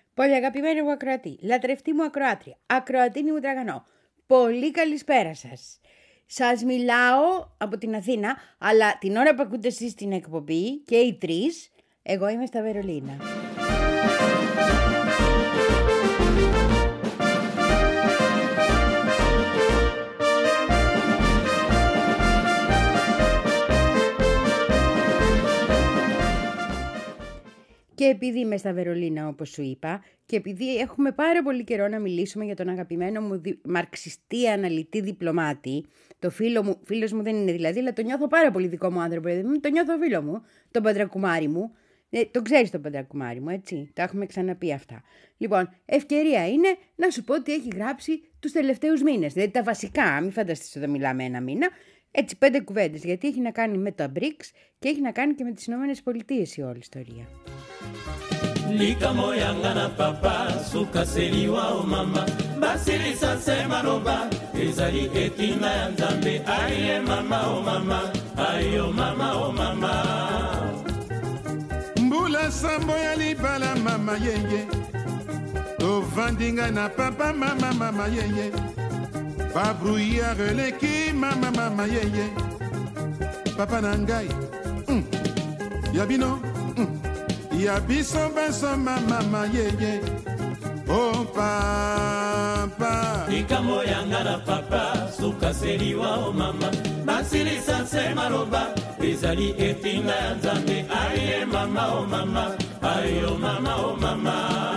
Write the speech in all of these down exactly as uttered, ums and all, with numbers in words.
Πολύ αγαπημένη μου ακροατή, λατρευτή μου ακροάτρια, ακροατίνη μου τραγανό. Πολύ καλησπέρα σας. Σας μιλάω από την Αθήνα, αλλά την ώρα που ακούτε εσείς την εκπομπή και οι τρεις, εγώ είμαι στα Βερολίνα. Και επειδή είμαι στα Βερολίνα, όπως σου είπα, και επειδή έχουμε πάρα πολύ καιρό να μιλήσουμε για τον αγαπημένο μου δι... μαρξιστή αναλυτή διπλωμάτη, το φίλο μου, φίλος μου δεν είναι δηλαδή, αλλά το νιώθω πάρα πολύ δικό μου άνθρωπο, δηλαδή, το νιώθω φίλο μου, τον Παντρακουμάρη μου. Ε, το ξέρεις τον Παντρακουμάρη μου, έτσι, τα έχουμε ξαναπεί αυτά. Λοιπόν, ευκαιρία είναι να σου πω ότι έχει γράψει τους τελευταίους μήνες, δηλαδή τα βασικά, μην φανταστείς ότι μιλάμε ένα μήνα, έτσι πέντε κουβέντες, γιατί έχει να κάνει με τα μπρικς και έχει να κάνει και με τις Ηνωμένες Πολιτείες η όλη ιστορία. Lika moyanga na papa suka seliwa o mama basilisa se maloba ezali etinda ya nzambe aye mama o mama ayo mama o mama mbula sambo ya libala mama yeye tovandinga na papa mama mama yeye babrouillard leki mama mama yeye papa na ngai mm. ya bino mm. Ya biso baso mama mama yeye oh papa Ikamo yanga na papa suka seliwa o mama basilisa se maloba ezali etinda ya nzambe aye mama o mama ayo mama o mama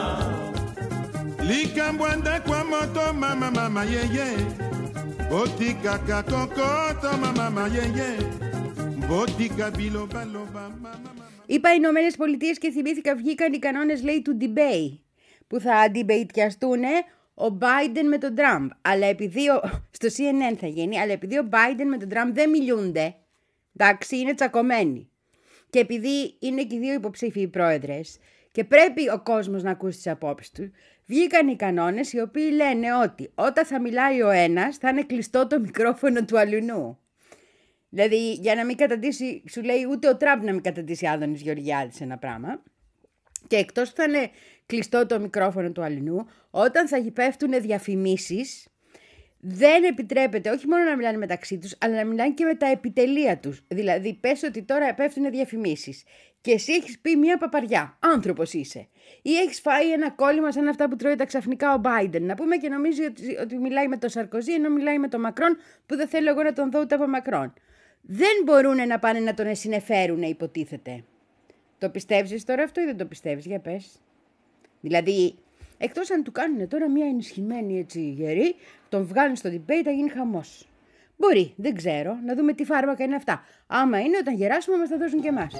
Likambwanda kwa moto mama mama yeye botikaka kokoto mama mama yeye botika biloba loba mama. Είπα οι Ηνωμένες Πολιτείες και θυμήθηκα βγήκαν οι κανόνες λέει του debate που θα αντιμπεϊτιαστούν ο Biden με τον Τραμπ. Αλλά επειδή ο... στο σι εν εν θα γίνει, αλλά επειδή ο Biden με τον Τραμπ δεν μιλούνται, εντάξει, είναι τσακωμένοι. Και επειδή είναι και οι δύο υποψήφιοι πρόεδρες και πρέπει ο κόσμος να ακούσει τις απόψεις του, βγήκαν οι κανόνες οι οποίοι λένε ότι όταν θα μιλάει ο ένας θα είναι κλειστό το μικρόφωνο του αλλουνού. Δηλαδή, για να μην καταντήσει, σου λέει ούτε ο Τραμπ να μην καταντήσει Άδωνης Γεωργιάδης ένα πράγμα. Και εκτός που θα είναι κλειστό το μικρόφωνο του αλληνού, όταν θα πέφτουν διαφημίσεις, δεν επιτρέπεται όχι μόνο να μιλάνε μεταξύ τους, αλλά να μιλάνε και με τα επιτελεία τους. Δηλαδή, πες ότι τώρα πέφτουν διαφημίσεις και εσύ έχεις πει μια παπαριά, άνθρωπος είσαι, ή έχεις φάει ένα κόλλημα σαν αυτά που τρώει τα ξαφνικά ο Biden, να πούμε και νομίζει ότι, ότι μιλάει με τον Σαρκοζή, ενώ μιλάει με τον Μακρόν, που δεν θέλω εγώ να τον δω ούτε από Μακρόν. Δεν μπορούν να πάνε να τον συνεφέρουν, υποτίθεται. Το πιστεύεις τώρα αυτό ή δεν το πιστεύεις, για πες. Δηλαδή, εκτός αν του κάνουν τώρα μια ενισχυμένη έτσι γερή, τον βγάλουν στο debate, θα γίνει χαμός. Μπορεί, δεν ξέρω, να δούμε τι φάρμακα είναι αυτά. Άμα είναι, όταν γεράσουμε μας τα δώσουν και εμάς.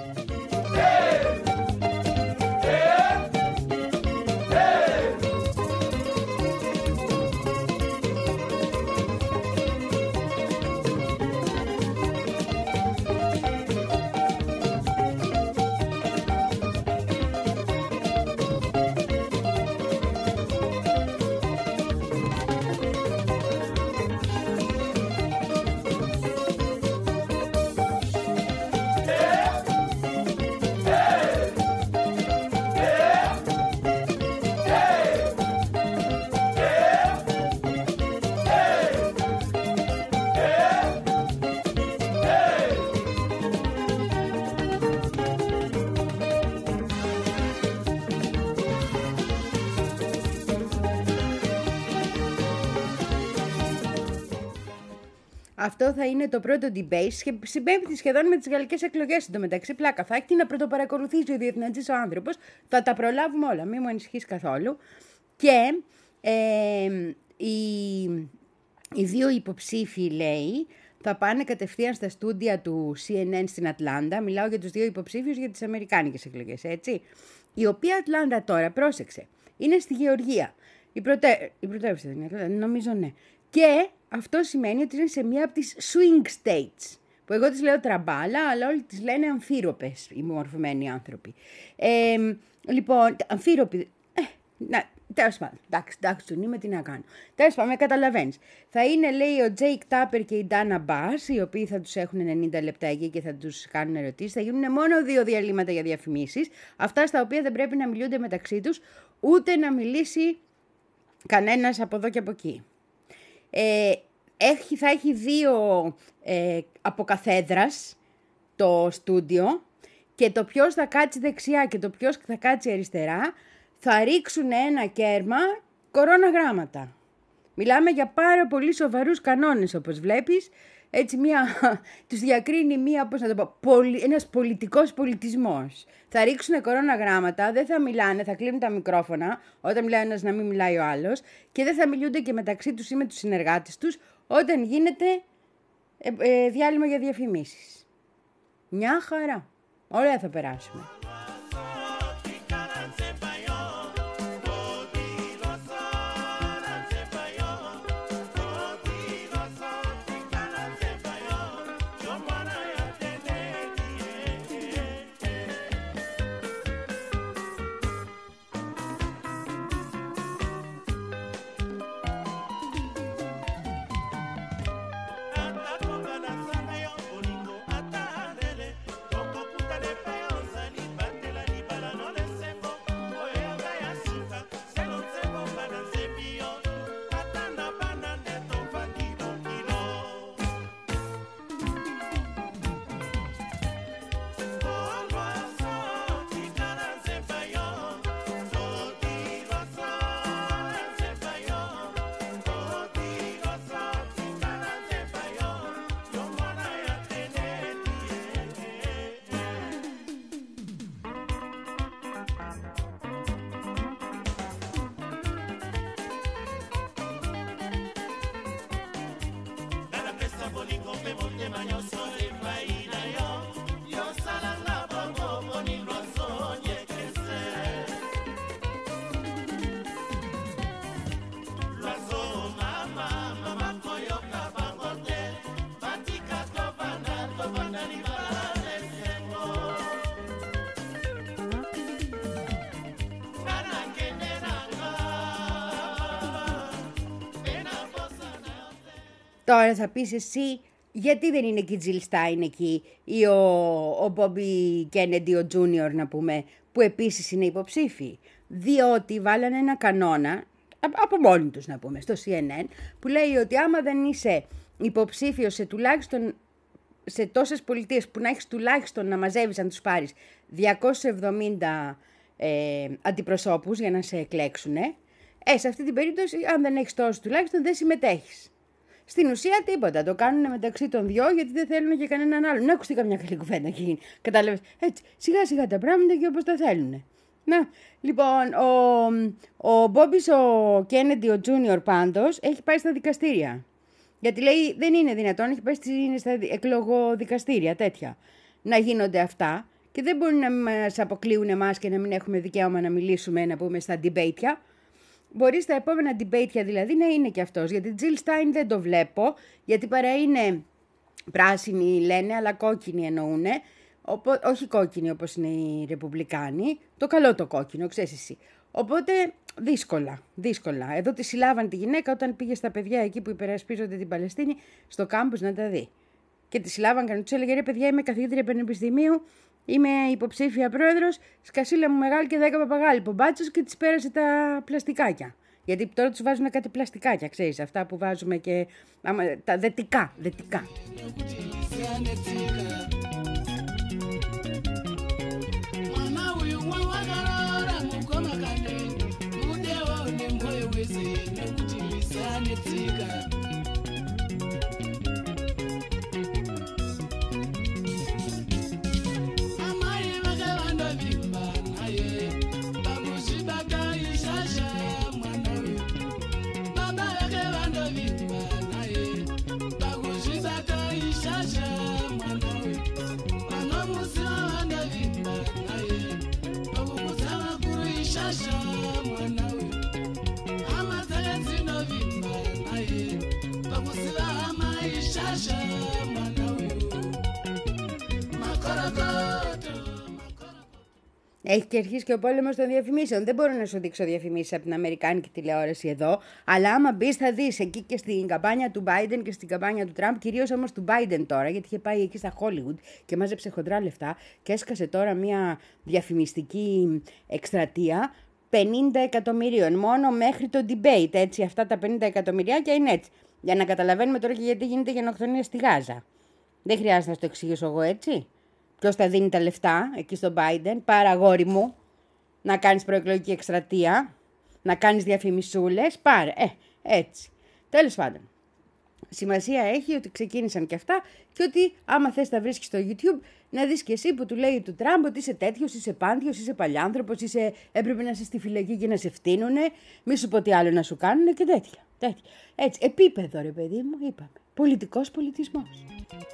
Αυτό θα είναι το πρώτο debate, συμπέμπτει σχεδόν με τις γαλλικές εκλογές. Εντωμεταξύ, πλάκα θα έχει τι να πρωτοπαρακολουθήσει ο διεθνής ο άνθρωπος. Θα τα προλάβουμε όλα, μην μου ανησυχείς καθόλου. Και ε, οι, οι δύο υποψήφοι, λέει, θα πάνε κατευθείαν στα στούντια του σι εν εν στην Ατλάντα. Μιλάω για τους δύο υποψήφιους για τις αμερικάνικες εκλογές, έτσι. Η οποία Ατλάντα τώρα, πρόσεξε, είναι στη Γεωργία. Η, πρωτε... η πρωτεύουσα δεν είναι, νομίζω ναι. Και αυτό σημαίνει ότι είναι σε μία από τις swing states, που εγώ τις λέω τραμπάλα, αλλά όλοι τις λένε αμφίροπες οι μορφωμένοι άνθρωποι. Ε, λοιπόν, αμφίροποι, ε, να, Τέλος πάντων, εντάξει, εντάξει, τον είμαι, τι να κάνω. Τέλος πάντων, με καταλαβαίνεις. Θα είναι, λέει, ο Τζέικ Τάπερ και η Ντάνα Μπάς, οι οποίοι θα τους έχουν ενενήντα λεπτά εκεί και θα τους κάνουν ερωτήσεις. Θα γίνουν μόνο δύο διαλύματα για διαφημίσεις, αυτά στα οποία δεν πρέπει να μιλούνται μεταξύ τους, ούτε να μιλήσει κανένας από εδώ και από εκεί. Ε, έχει, θα έχει δύο ε, αποκαθέδρας το στούντιο και το ποιος θα κάτσει δεξιά και το ποιος θα κάτσει αριστερά θα ρίξουν ένα κέρμα κορώνα γράμματα. Μιλάμε για πάρα πολύ σοβαρούς κανόνες, όπως βλέπεις. Έτσι μια, τους διακρίνει μια, πώς να το πω, πολι, ένας πολιτικός πολιτισμός. Θα ρίξουν κορώνα γράμματα, δεν θα μιλάνε, θα κλείνουν τα μικρόφωνα όταν μιλάει ένας να μην μιλάει ο άλλος και δεν θα μιλούνται και μεταξύ τους ή με τους συνεργάτες τους όταν γίνεται ε, ε, διάλειμμα για διαφημίσεις. Μια χαρά. Ωραία θα περάσουμε. Τώρα θα πεις εσύ, γιατί δεν είναι και η Τζιλ Στάιν εκεί ή ο, ο Μπόμπι Κέννεντι, ο Τζούνιορ να πούμε, που επίσης είναι υποψήφοι. Διότι βάλανε ένα κανόνα, από μόνοι τους να πούμε, στο Σι Εν Εν, που λέει ότι άμα δεν είσαι υποψήφιος σε τουλάχιστον σε τόσες πολιτείες που να έχεις τουλάχιστον να μαζεύεις αν τους πάρεις διακόσιους εβδομήντα ε, αντιπροσώπους για να σε εκλέξουνε, ε, σε αυτή την περίπτωση αν δεν έχεις τόσους τουλάχιστον δεν συμμετέχεις. Στην ουσία τίποτα. Το κάνουν μεταξύ των δυο γιατί δεν θέλουν και κανέναν άλλον. Να ακουστεί καμιά καλή κουβέντα εκεί. Κατάλαβες. Έτσι, σιγά σιγά τα πράγματα και όπως τα θέλουν. Να, λοιπόν, ο, ο Μπόμπις ο Κέννεντι, ο Τζούνιορ πάντως, έχει πάει στα δικαστήρια. Γιατί λέει δεν είναι δυνατόν, έχει πάει στα εκλογοδικαστήρια τέτοια, να γίνονται αυτά. Και δεν μπορούν να μας αποκλείουν εμάς και να μην έχουμε δικαίωμα να μιλήσουμε, να πούμε στα debate'ια. Μπορεί στα επόμενα debate'ια δηλαδή να είναι και αυτός. Γιατί Τζιλ Στάιν δεν το βλέπω, γιατί παρά είναι πράσινοι λένε, αλλά κόκκινοι εννοούνε. Οπό, όχι κόκκινοι όπως είναι οι Ρεπουμπλικάνοι, το καλό το κόκκινο, ξέρεις εσύ. Οπότε δύσκολα, δύσκολα. Εδώ τη συλλάβαν τη γυναίκα όταν πήγε στα παιδιά εκεί που υπερασπίζονται την Παλαιστίνη στο κάμπους να τα δει. Και τη συλλάβαν και τους έλεγε ρε παιδιά, είμαι καθηγήτρια πανεπιστημίου, είμαι υποψήφια πρόεδρος, σκασίλα μου μεγάλη και δέκα παπαγάλοι πομπάτσος και της πέρασε τα πλαστικάκια. Γιατί τώρα τους βάζουν κάτι πλαστικάκια, ξέρεις, αυτά που βάζουμε και άμα, τα δετικά, δετικά. Έχει και αρχίσει και ο πόλεμος των διαφημίσεων. Δεν μπορώ να σου δείξω διαφημίσεις από την αμερικάνικη τηλεόραση εδώ, αλλά άμα μπεις θα δεις εκεί και στην καμπάνια του Biden και στην καμπάνια του Τραμπ, κυρίως όμως του Biden τώρα, γιατί είχε πάει εκεί στα Hollywood και μάζεψε χοντρά λεφτά και έσκασε τώρα μια διαφημιστική εκστρατεία πενήντα εκατομμυρίων μόνο μέχρι το debate. Έτσι, αυτά τα πενήντα εκατομμυριάκια είναι έτσι. Για να καταλαβαίνουμε τώρα και γιατί γίνεται γενοκτονία στη Γάζα. Δεν χρειάζεται να το εξηγήσω εγώ έτσι. Ποιος θα δίνει τα λεφτά εκεί στον Biden, πάρα αγόρι μου, να κάνεις προεκλογική εκστρατεία, να κάνεις διαφημισούλες, πάρε, ε, έτσι. Τέλος πάντων, σημασία έχει ότι ξεκίνησαν και αυτά και ότι άμα θες τα βρίσκεις στο YouTube, να δεις και εσύ που του λέει του Τραμπ ότι είσαι τέτοιος, είσαι πάντιος, είσαι παλιάνθρωπος, είσαι, έπρεπε να είσαι στη φυλακή και να σε φτύνουνε, μη σου πω τι άλλο να σου κάνουνε και τέτοια, τέτοια. Έτσι, επίπεδο ρε παιδί μου, είπαμε, πολιτικός πολιτισμός.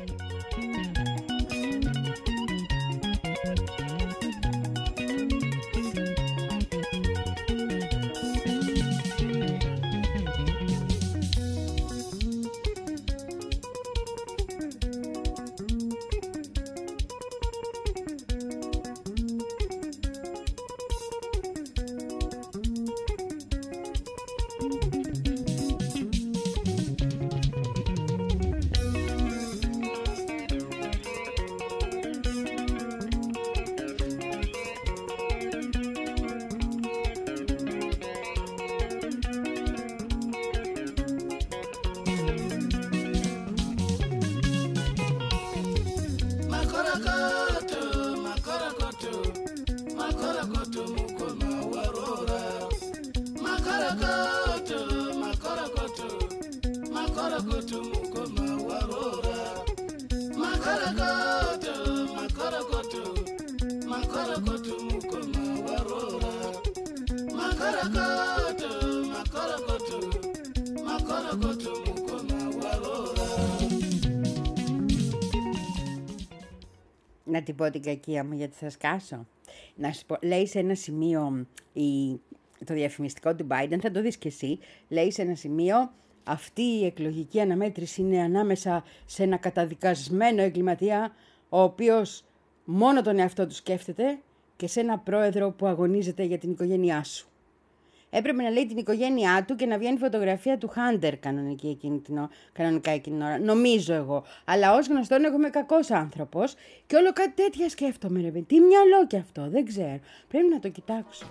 Να την πω την κακία μου γιατί θα σκάσω. Να σου πω, λέει σε ένα σημείο η, το διαφημιστικό του Biden, θα το δεις και εσύ, λέει σε ένα σημείο αυτή η εκλογική αναμέτρηση είναι ανάμεσα σε ένα καταδικασμένο εγκληματία ο οποίος μόνο τον εαυτό του σκέφτεται και σε ένα πρόεδρο που αγωνίζεται για την οικογένειά σου. Έπρεπε να λέει την οικογένειά του και να βγαίνει φωτογραφία του Χάντερ κανονική εκείνη την, κανονικά εκείνη την ώρα. Νομίζω εγώ. Αλλά ως γνωστόν εγώ είμαι κακός άνθρωπος και όλο κάτι τέτοια σκέφτομαι. Ρε. Τι μυαλό κι αυτό, δεν ξέρω. Πρέπει να το κοιτάξω.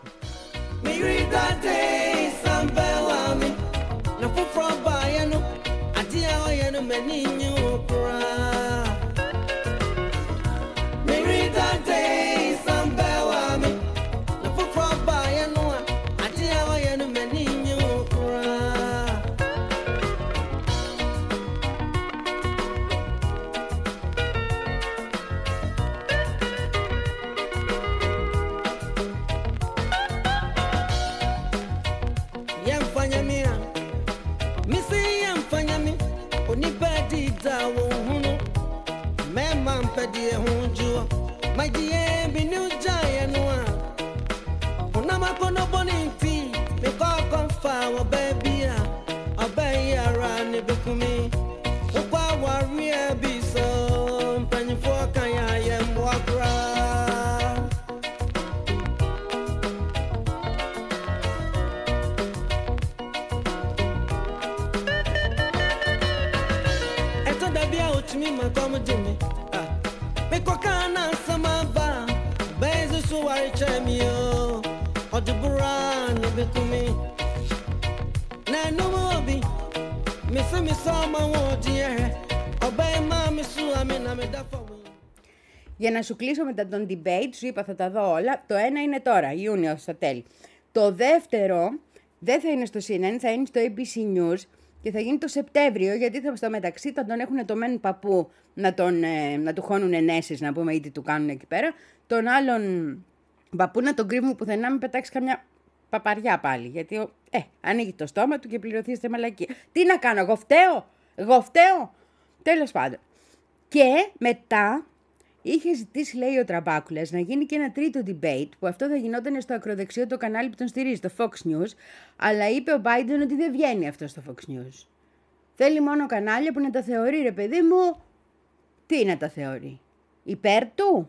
Για να σου κλείσω μετά τον debate, σου είπα θα τα δω όλα. Το ένα είναι τώρα, Ιούνιο στα τέλη. Το δεύτερο δεν θα είναι στο σι εν εν, θα είναι στο έι μπι σι News και θα γίνει το Σεπτέμβριο, γιατί θα στο μεταξύ θα τον έχουν το μεν παππού να, τον, ε, να του χώνουν ενέσεις, να πούμε, ή τι του κάνουν εκεί πέρα. Τον άλλον παππού να τον κρύβουν πουθενά, μην πετάξει καμιά παπαριά πάλι. Γιατί ε, ανοίγει το στόμα του και πληρωθεί στη μαλακία. Τι να κάνω, εγώ φταίω, εγώ φταίω. Τέλος πάντων. Και μετά είχε ζητήσει, λέει ο Τραμπάκουλας, να γίνει και ένα τρίτο debate, που αυτό θα γινόταν στο ακροδεξιό το κανάλι που τον στηρίζει, το Fox News, αλλά είπε ο Biden ότι δεν βγαίνει αυτό στο Fox News. Θέλει μόνο κανάλια που να τα θεωρεί, ρε παιδί μου, τι να τα θεωρεί, υπέρ του.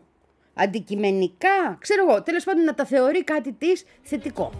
αντικειμενικά, ξέρω εγώ, τέλος πάντων να τα θεωρεί κάτι της θετικό.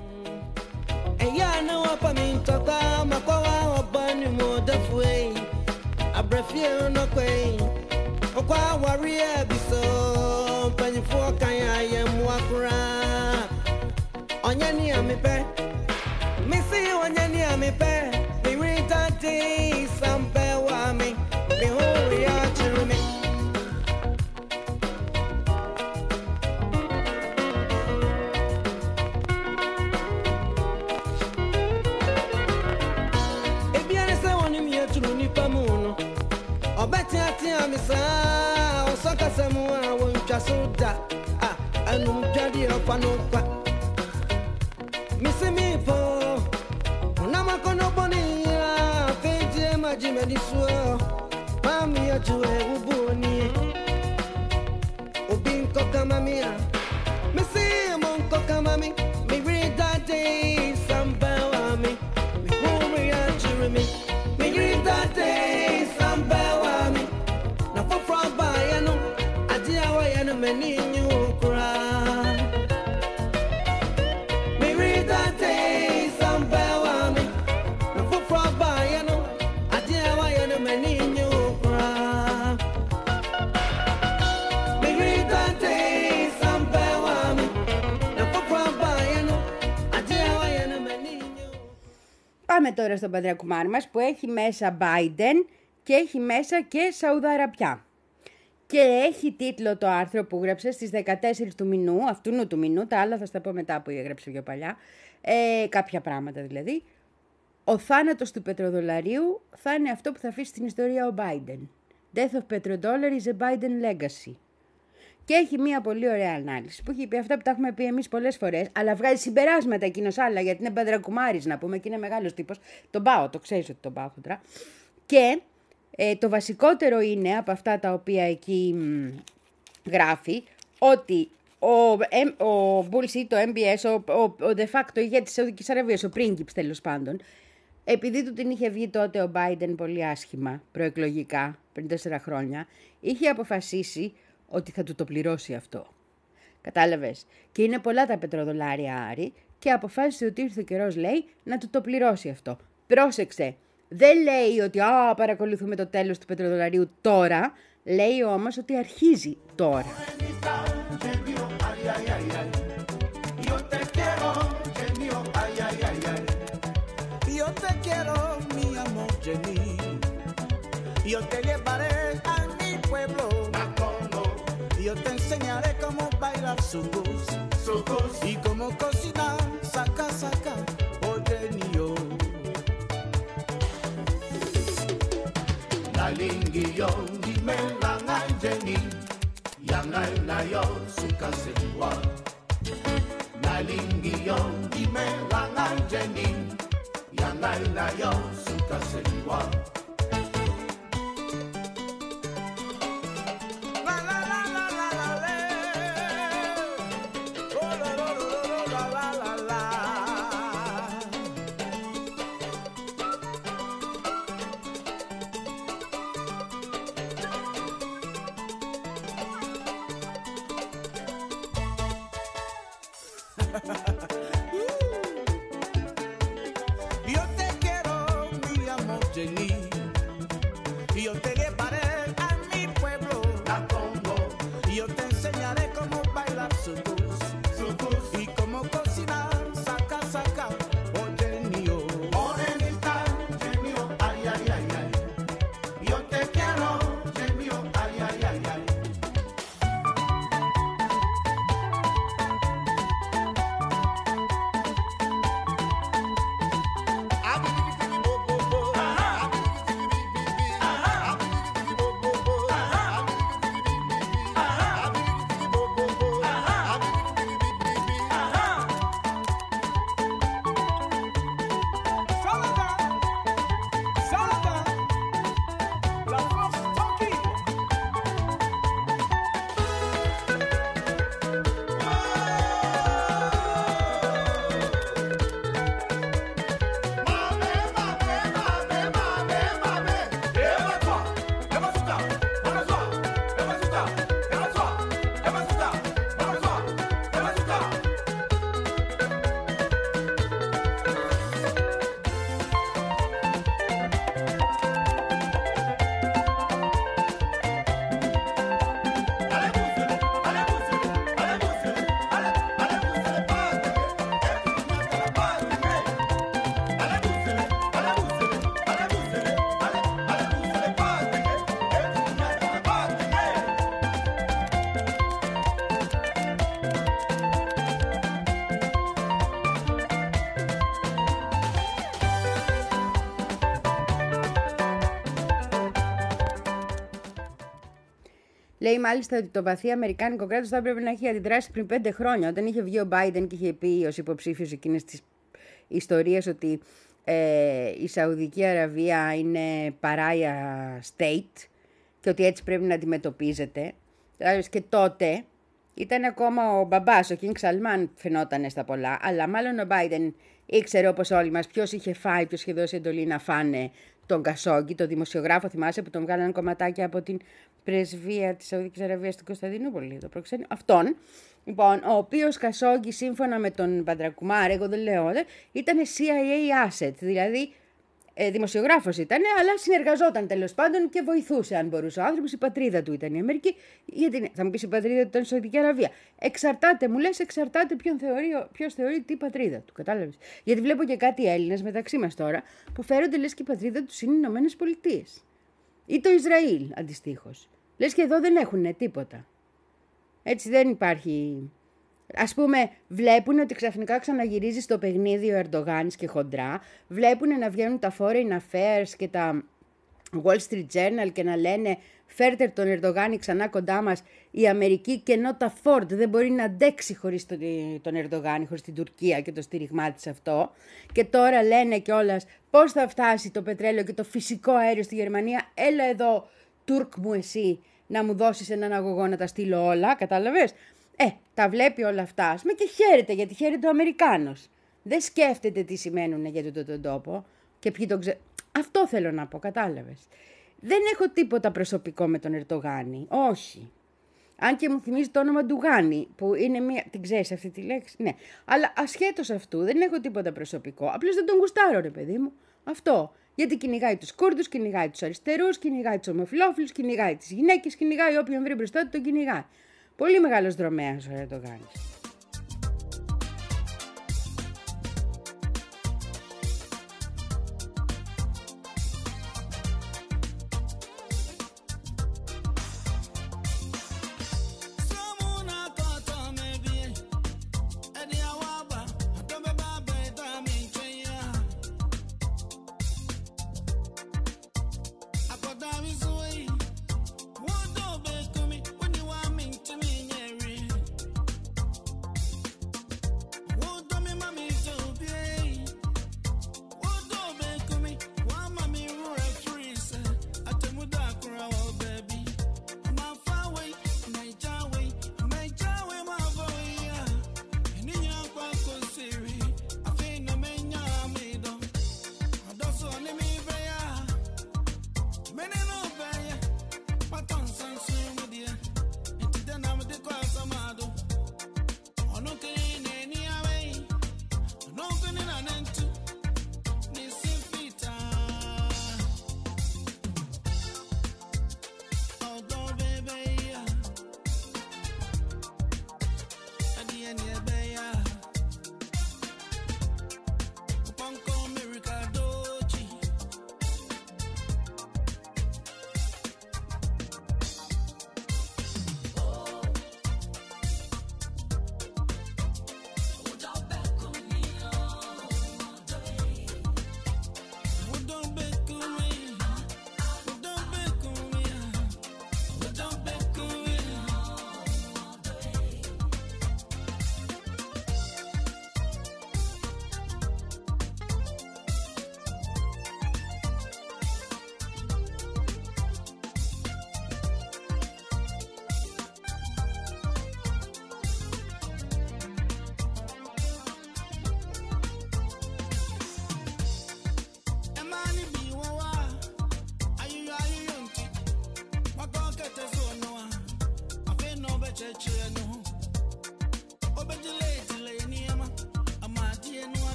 Πάμε τώρα στον πατρακουμάρι μας που έχει μέσα Biden και έχει μέσα και Σαουδαραπιά. Και έχει τίτλο το άρθρο που έγραψε στις δεκατέσσερις του μηνού, αυτού του μηνού, τα άλλα θα στα πω μετά που έγραψε πιο παλιά, ε, κάποια πράγματα δηλαδή. Ο θάνατος του πετροδολαρίου θα είναι αυτό που θα αφήσει στην ιστορία ο Biden. Death of petrodollar is a Biden legacy. Και έχει μία πολύ ωραία ανάλυση που έχει πει αυτά που τα έχουμε πει εμείς πολλές φορές, αλλά βγάζει συμπεράσματα εκείνος άλλα, γιατί είναι πατρακουμάρης να πούμε και είναι μεγάλος τύπος. Τον πάω, το ξέρεις ότι τον πάω χοντρά. Και ε, το βασικότερο είναι από αυτά τα οποία εκεί μ, γράφει, ότι ο, ε, ο Bullshit, το εμ μπι ες, ο, ο, ο de facto ηγέτης της Σαουδικής Αραβίας, ο πρίγκιπς τέλος πάντων, επειδή του την είχε βγει τότε ο Biden πολύ άσχημα, προεκλογικά, πριν τέσσερα χρόνια, είχε αποφασίσει ότι θα του το πληρώσει αυτό. Κατάλαβες. Και είναι πολλά τα πετροδολάρια, Άρη, και αποφάσισε ότι ήρθε ο καιρός, λέει, να του το πληρώσει αυτό. Πρόσεξε. Δεν λέει ότι α, παρακολουθούμε το τέλος του πετροδολαρίου τώρα, λέει όμως ότι αρχίζει τώρα. Yo te llevaré a mi pueblo. Yo te enseñaré cómo bailar sucus, sucus, y cómo cocinar saca saca ordenio. La lingio dime la ngajeni, yang ngai na yo suka sewa. La lingio dime la ngajeni, yang ngai na yo suka sewa. Yo te quiero, mi amor, Jenny. Λέει μάλιστα ότι το βαθύ αμερικάνικο κράτος θα έπρεπε να έχει αντιδράσει πριν πέντε χρόνια, όταν είχε βγει ο Biden και είχε πει ως υποψήφιος εκείνες τις ιστορίες ότι ε, η Σαουδική Αραβία είναι παράια state και ότι έτσι πρέπει να αντιμετωπίζεται. Και τότε ήταν ακόμα ο μπαμπάς, ο King Salman φαινόταν στα πολλά, αλλά μάλλον ο Biden ήξερε όπως όλοι μας ποιος είχε φάει, ποιος είχε δώσει εντολή να φάνε τον Κασόγκη, τον δημοσιογράφο, θυμάσαι, που τον βγάλανε κομματάκια από την πρεσβεία της Σαουδικής Αραβίας στην Κωνσταντινούπολη, το προξένιο. Αυτόν, λοιπόν, ο οποίος Κασόγκη, σύμφωνα με τον Παντρακουμάρη, εγώ δεν λέω, ήταν σι άι έι asset, δηλαδή ε, δημοσιογράφος ήταν, αλλά συνεργαζόταν τέλος πάντων και βοηθούσε αν μπορούσε ο άνθρωπος. Η πατρίδα του ήταν η Αμερική, γιατί θα μου πεις η πατρίδα του ήταν η Σαουδική Αραβία. Εξαρτάται, μου λες, εξαρτάται ποιον θεωρεί, ποιος θεωρεί τι πατρίδα του, κατάλαβες. Γιατί βλέπω και κάτι Έλληνες μεταξύ μας τώρα που φέρονται λες και η πατρίδα τους είναι οι Ηνωμένες Πολιτείες. Ή το Ισραήλ αντιστοίχως. Λες και εδώ δεν έχουν τίποτα. Έτσι δεν υπάρχει. Ας πούμε, βλέπουν ότι ξαφνικά ξαναγυρίζει στο παιχνίδι ο Ερντογάνης και χοντρά, βλέπουν να βγαίνουν τα Foreign Affairs και τα Wall Street Journal και να λένε φέρτε τον Ερντογάνη ξανά κοντά μας, η Αμερική και ενώ τα Ford δεν μπορεί να αντέξει χωρίς τον, τον Ερντογάνη, χωρίς την Τουρκία και το στήριγμά της αυτό. Και τώρα λένε κιόλας πώς θα φτάσει το πετρέλαιο και το φυσικό αέριο στη Γερμανία. Έλα εδώ, Τούρκ μου εσύ, να μου δώσεις έναν αγωγό να τα στείλω όλα, κατάλαβες. Ε, τα βλέπει όλα αυτά, ας πούμε, και χαίρεται, γιατί χαίρεται ο Αμερικάνος. Δεν σκέφτεται τι σημαίνουν για τον, τον, τον τόπο και ποιοι τον ξέρουν. Αυτό θέλω να πω, κατάλαβες. Δεν έχω τίποτα προσωπικό με τον Ερντογάνη, όχι. Αν και μου θυμίζει το όνομα του Γάνη, που είναι μία. Την ξέρεις αυτή τη λέξη, ναι. Αλλά ασχέτως αυτού, δεν έχω τίποτα προσωπικό. Απλώς δεν τον γουστάρω, ρε παιδί μου. Αυτό. Γιατί κυνηγάει τους Κούρδους, κυνηγάει τους αριστερούς, κυνηγάει τους ομοφυλόφιλους, κυνηγάει τις γυναίκες, κυνηγάει όποιον βρει μπροστά του, τον κυνηγάει. Πολύ μεγάλος δρομέας ο Ερντογάνης.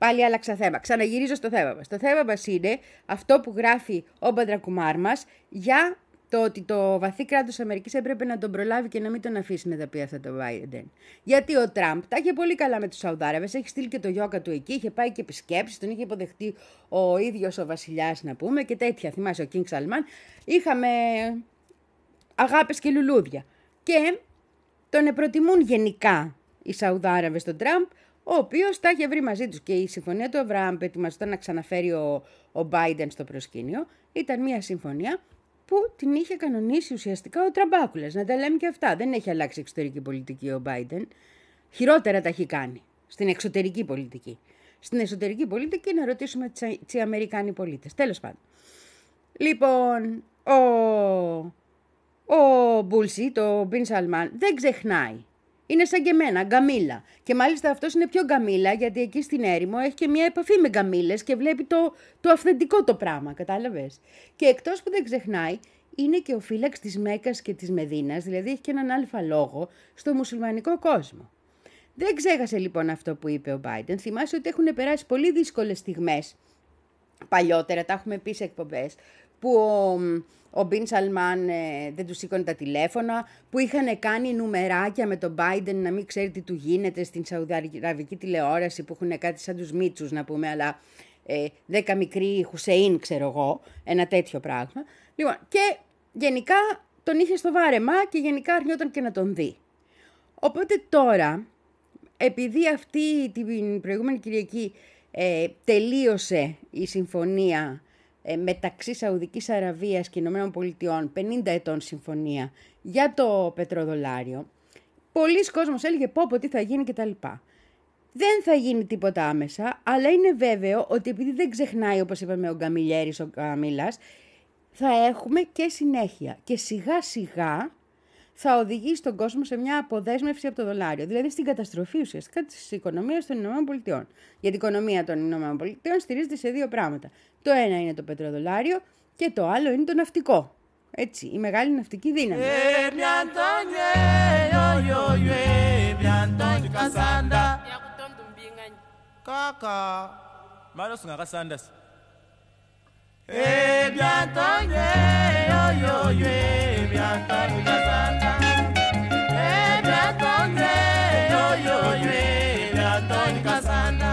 Πάλι άλλαξα θέμα. Ξαναγυρίζω στο θέμα μας. Το θέμα μας είναι αυτό που γράφει ο Μπαντρακουμάρ μας για το ότι το βαθύ κράτος Αμερικής έπρεπε να τον προλάβει και να μην τον αφήσει να τα πει αυτά το Biden. Γιατί ο Τραμπ τα είχε πολύ καλά με τους Σαουδάραβες, έχει στείλει και το γιόκα του εκεί, είχε πάει και επισκέψεις, τον είχε υποδεχτεί ο ίδιος ο βασιλιάς, να πούμε, και τέτοια. Θυμάσαι ο King Salman. Είχαμε αγάπες και λουλούδια. Και τον προτιμούν γενικά οι Σαουδάραβες τον Τραμπ, ο οποίος τα είχε βρει μαζί τους. Και η συμφωνία του Αβραάμ που ετοιμαζόταν να ξαναφέρει ο, ο Biden στο προσκήνιο ήταν μια συμφωνία που την είχε κανονίσει ουσιαστικά ο Τραμπάκουλας. Να τα λέμε και αυτά. Δεν έχει αλλάξει εξωτερική πολιτική ο Biden. Χειρότερα τα έχει κάνει στην εξωτερική πολιτική. Στην εσωτερική πολιτική να ρωτήσουμε τις Αμερικάνοι πολίτες. Τέλος πάντων. Λοιπόν, ο, ο Μπούλσι, το Μπιν Σαλμάν, δεν ξεχνάει. Είναι σαν και εμένα, γκαμίλα. Και μάλιστα αυτός είναι πιο γκαμίλα, γιατί εκεί στην έρημο έχει και μια επαφή με γκαμίλες και βλέπει το, το αυθεντικό το πράγμα, κατάλαβες. Και εκτός που δεν ξεχνάει, είναι και ο φύλαξ της Μέκας και της Μεδίνας, δηλαδή έχει και έναν αλφα λόγο στο μουσουλμανικό κόσμο. Δεν ξέχασε λοιπόν αυτό που είπε ο Biden. Θυμάσαι ότι έχουν περάσει πολύ δύσκολες στιγμές παλιότερα, τα έχουμε πει σε εκπομπές, που ο, ο Μπιν Σαλμάν ε, δεν του σήκωνε τα τηλέφωνα, που είχαν κάνει νουμεράκια με τον Biden να μην ξέρει τι του γίνεται στην Σαουδαραβική τηλεόραση, που έχουν κάτι σαν τους Μίτσους να πούμε, αλλά ε, δέκα μικροί Χουσεΐν ξέρω εγώ, ένα τέτοιο πράγμα. Λοιπόν, και γενικά τον είχε στο βάρεμα και γενικά αρνιόταν και να τον δει. Οπότε τώρα, επειδή αυτή την προηγούμενη Κυριακή ε, τελείωσε η συμφωνία ε, μεταξύ Σαουδικής Αραβίας και Ηνωμένων Πολιτειών, πενήντα ετών συμφωνία για το πετροδολάριο, πολλοί κόσμος έλεγε πω πω τι θα γίνει κτλ. Δεν θα γίνει τίποτα άμεσα, αλλά είναι βέβαιο ότι επειδή δεν ξεχνάει, όπως είπαμε ο Γκαμιλιέρης, ο Καμίλας, θα έχουμε και συνέχεια και σιγά σιγά θα οδηγήσει τον κόσμο σε μια αποδέσμευση από το δολάριο, δηλαδή στην καταστροφή ουσιαστικά της οικονομίας των ΗΠΑ. Γιατί η οικονομία των ΗΠΑ στηρίζεται σε δύο πράγματα. Το ένα είναι το πετροδολάριο και το άλλο είναι το ναυτικό. Έτσι, η μεγάλη ναυτική δύναμη. Eh, biantonye, yo, yo, yo, biantonye, casanda. Eh, biantonye, yo, yo, yo, biantonye, casanda.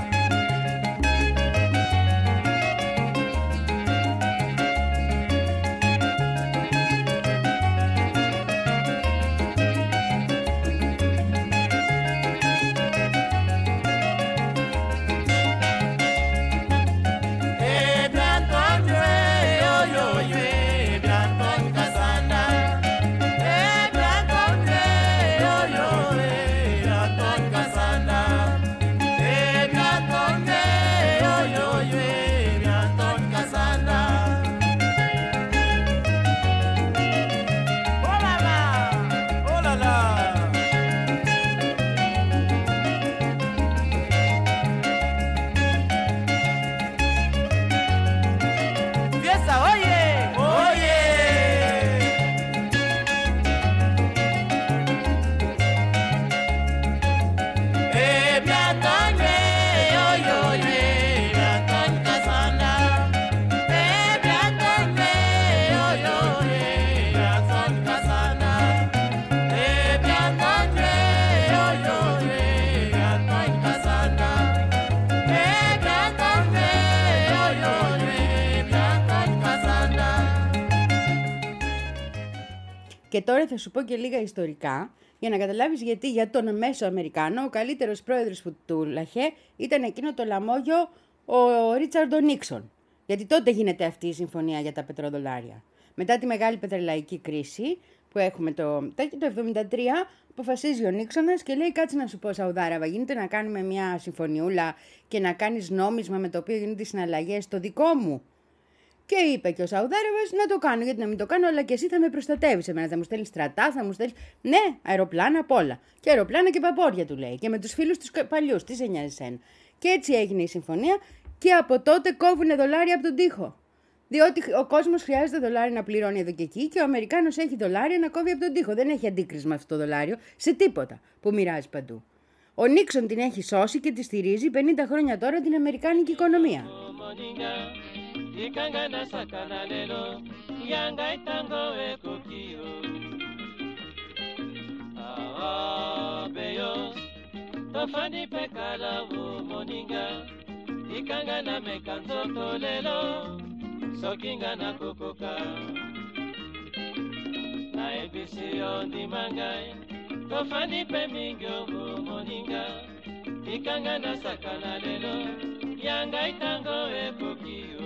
Και τώρα θα σου πω και λίγα ιστορικά, για να καταλάβεις γιατί για τον μέσο Αμερικάνο ο καλύτερος πρόεδρος που του λαχέ ήταν εκείνο το λαμόγιο ο Ρίτσαρντ Νίξον. Γιατί τότε γίνεται αυτή η συμφωνία για τα πετροδολάρια. Μετά τη μεγάλη πετρελαϊκή κρίση που έχουμε το, το εβδομήντα τρία, αποφασίζει ο Νίξονας και λέει κάτσε να σου πω Σαουδάραβα, γίνεται να κάνουμε μια συμφωνιούλα και να κάνεις νόμισμα με το οποίο γίνονται οι συναλλαγές στο δικό μου. Και είπε και ο Σαουδάραβας να το κάνω, γιατί να μην το κάνω, αλλά και εσύ θα με προστατεύεις εμένα. Θα μου στέλνεις στρατά, θα μου στέλνεις. Ναι, αεροπλάνα απ' όλα. Και αεροπλάνα και παπόρια του λέει. Και με τους φίλους τους παλιούς. Τι σε νοιάζει σένα. Και έτσι έγινε η συμφωνία και από τότε κόβουνε δολάρια από τον τοίχο. Διότι ο κόσμος χρειάζεται δολάρια να πληρώνει εδώ και εκεί και ο Αμερικάνος έχει δολάρια να κόβει από τον τοίχο. Δεν έχει αντίκρισμα αυτό το δολάριο σε τίποτα που μοιράζει παντού. Ο Νίξον την έχει σώσει και τη στηρίζει πενήντα χρόνια τώρα την αμερικάνικη οικονομία. Tofandi pe mingi obu moninga Ikanga na sakana lelo Yanga itango epokio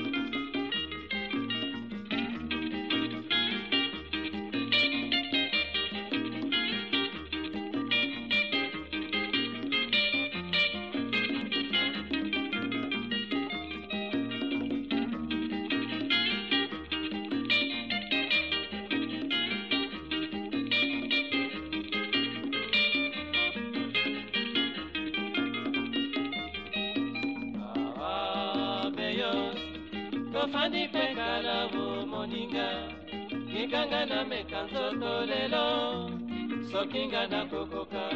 Tofandi pe kalabu moninga Kikanga na mekanzo tolelo Sokinga na kokoka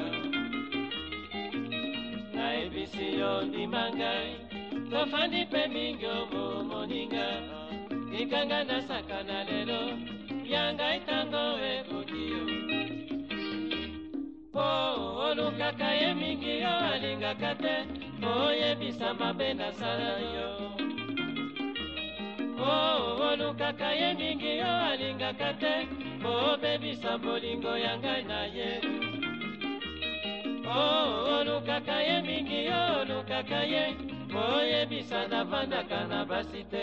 Na ebisi yo di mangai Tofandi pe mingyo bu moninga Kikanga na sakana lelo Yanga itango ekokio Oh, olukaka ye mingi yo alinga kate Oh, yebisa mabe na sala yo Oh, olukaka ye mingi yo alingaka te Oh, bebisa bolingo yanga na ye Oh, olukaka ye mingi yo olukaka ye Oh, yebisa navandaka na basi te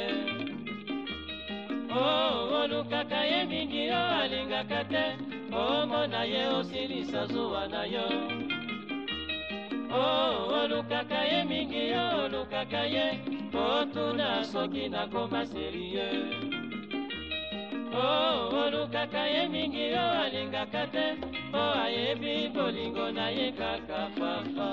Oh, olukaka ye mingi yo alingaka te Oh, mona ye osilisa zuwa na yo Oh, olukaka ye mingi yo olukaka ye Otuna soki na koma serieux Oh, olukaka ye mingi yo alingaka te Oh, ayebi bolingo na ye kaka fafa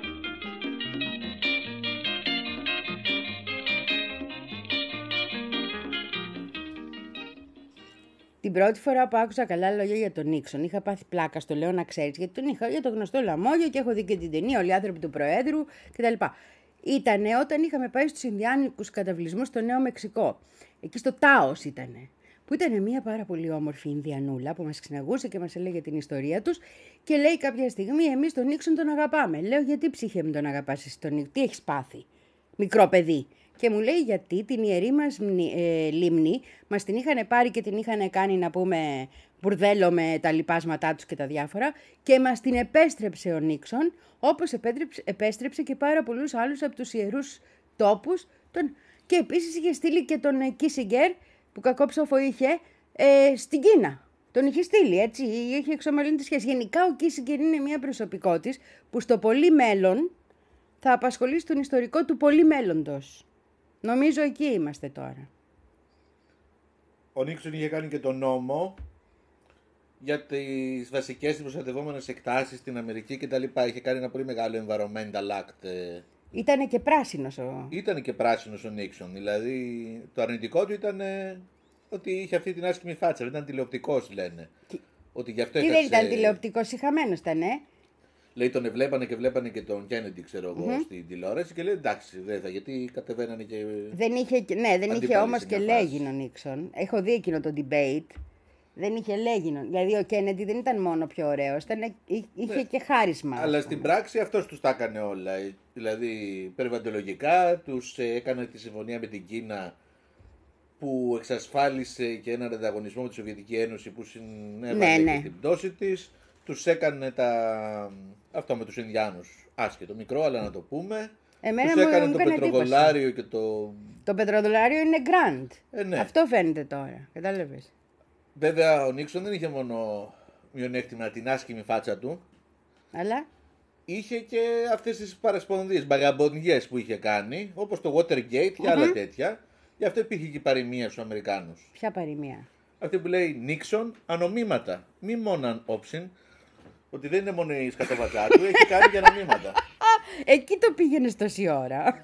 Την πρώτη φορά που άκουσα καλά λόγια για τον Νίξον, είχα πάθει πλάκα, στο λέω να ξέρεις, γιατί τον είχα για το γνωστό λαμόγιο και έχω δει και την ταινία Όλοι οι άνθρωποι του Προέδρου κτλ. Ήτανε όταν είχαμε πάει στους Ινδιάνικους καταβλισμούς στο Νέο Μεξικό. Εκεί στο Τάος ήτανε. Που ήταν μια πάρα πολύ όμορφη Ινδιανούλα που μας ξυναγούσε και μας έλεγε την ιστορία τους. Και λέει κάποια στιγμή: εμείς τον Νίξον τον αγαπάμε. Λέω: γιατί ψυχέ μου τον αγαπάς εσύ τον Νίξον, τι έχεις πάθει, μικρό παιδί? Και μου λέει: γιατί την ιερή μας ε, λίμνη μας την είχαν πάρει και την είχαν κάνει να πούμε μπουρδέλο με τα λοιπάσματά τους και τα διάφορα και μας την επέστρεψε ο Νίξον, όπως επέστρεψε και πάρα πολλούς άλλους από τους ιερούς τόπους. Τον... Και επίσης είχε στείλει και τον Κίσιγκερ, που κακό ψόφο είχε, ε, στην Κίνα. Τον είχε στείλει, έτσι, είχε εξομαλύνει τη σχέση. Γενικά ο Κίσιγκερ είναι μια προσωπικότης που στο πολύ μέλλον θα απασχολήσει τον ιστορικό του πολύ μέλλοντος. Νομίζω εκεί είμαστε τώρα. Ο Νίξον είχε κάνει και τον νόμο για τις βασικές προστατευόμενες εκτάσεις στην Αμερική και τα λοιπά. Είχε κάνει ένα πολύ μεγάλο environmental act. Ήτανε και πράσινος ο... Ήτανε και πράσινος ο Νίξον. Δηλαδή το αρνητικό του ήταν ότι είχε αυτή την άσχημη φάτσα. Δεν ήταν τηλεοπτικός, λένε. Τι, ότι γι' αυτό Τι έχασε... δεν ήταν τηλεοπτικός, ηχαμένος ήταν, ε? Λέει τον βλέπανε και βλέπανε και τον Κέννεντι, ξέρω εγώ, mm-hmm. στην τηλεόραση και λέει εντάξει, δεν θα, γιατί κατεβαίνανε και. Δεν είχε, ναι, δεν είχε όμως και λέγεινο ο Νίξον. Έχω δει εκείνο το debate. Δεν είχε λέγεινο. Δηλαδή ο Κέννεντι δεν ήταν μόνο πιο ωραίος, ήταν, είχε ναι. και χάρισμα. Αλλά στην πράξη αυτός τους τα έκανε όλα. Δηλαδή περιβαλλοντολογικά τους έκανε τη συμφωνία με την Κίνα που εξασφάλισε και έναν ανταγωνισμό με τη Σοβιετική Ένωση που συνέβαλε ναι, ναι. και την πτώση της. Τους έκανε τα... αυτό με τους Ινδιάνους. Άσχετο, μικρό, αλλά να το πούμε. Εμένα τους έκανε μου το πετροδολάριο και το... Το πετροδολάριο είναι grand. Ε, ναι. Αυτό φαίνεται τώρα, κατάλαβες. Βέβαια ο Νίξον δεν είχε μόνο μειονέκτημα την άσχημη φάτσα του. Αλλά... είχε και αυτές τις παρασπονδίες, μπαγαμπονιές που είχε κάνει, όπως το Watergate και mm-hmm. άλλα τέτοια. Γι' αυτό υπήρχε και παροιμία στους Αμερικάνους. Ποια παροιμία? Αυτή που λέει Νίξον ανομήματα, μη μόναν όψιν. Ότι δεν είναι μόνο η σκατοβατζά του, έχει κάνει και ανομήματα. Εκεί το πήγαινες τόση ώρα.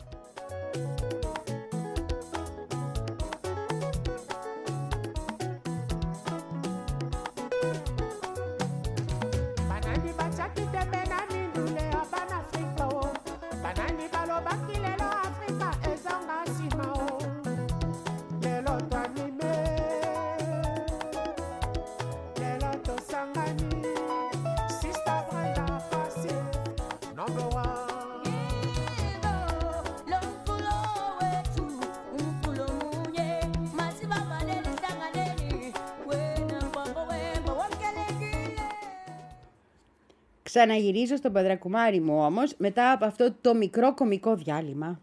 Ξαναγυρίζω στον Παντρακουμάρη μου όμως, μετά από αυτό το μικρό κομικό διάλειμμα.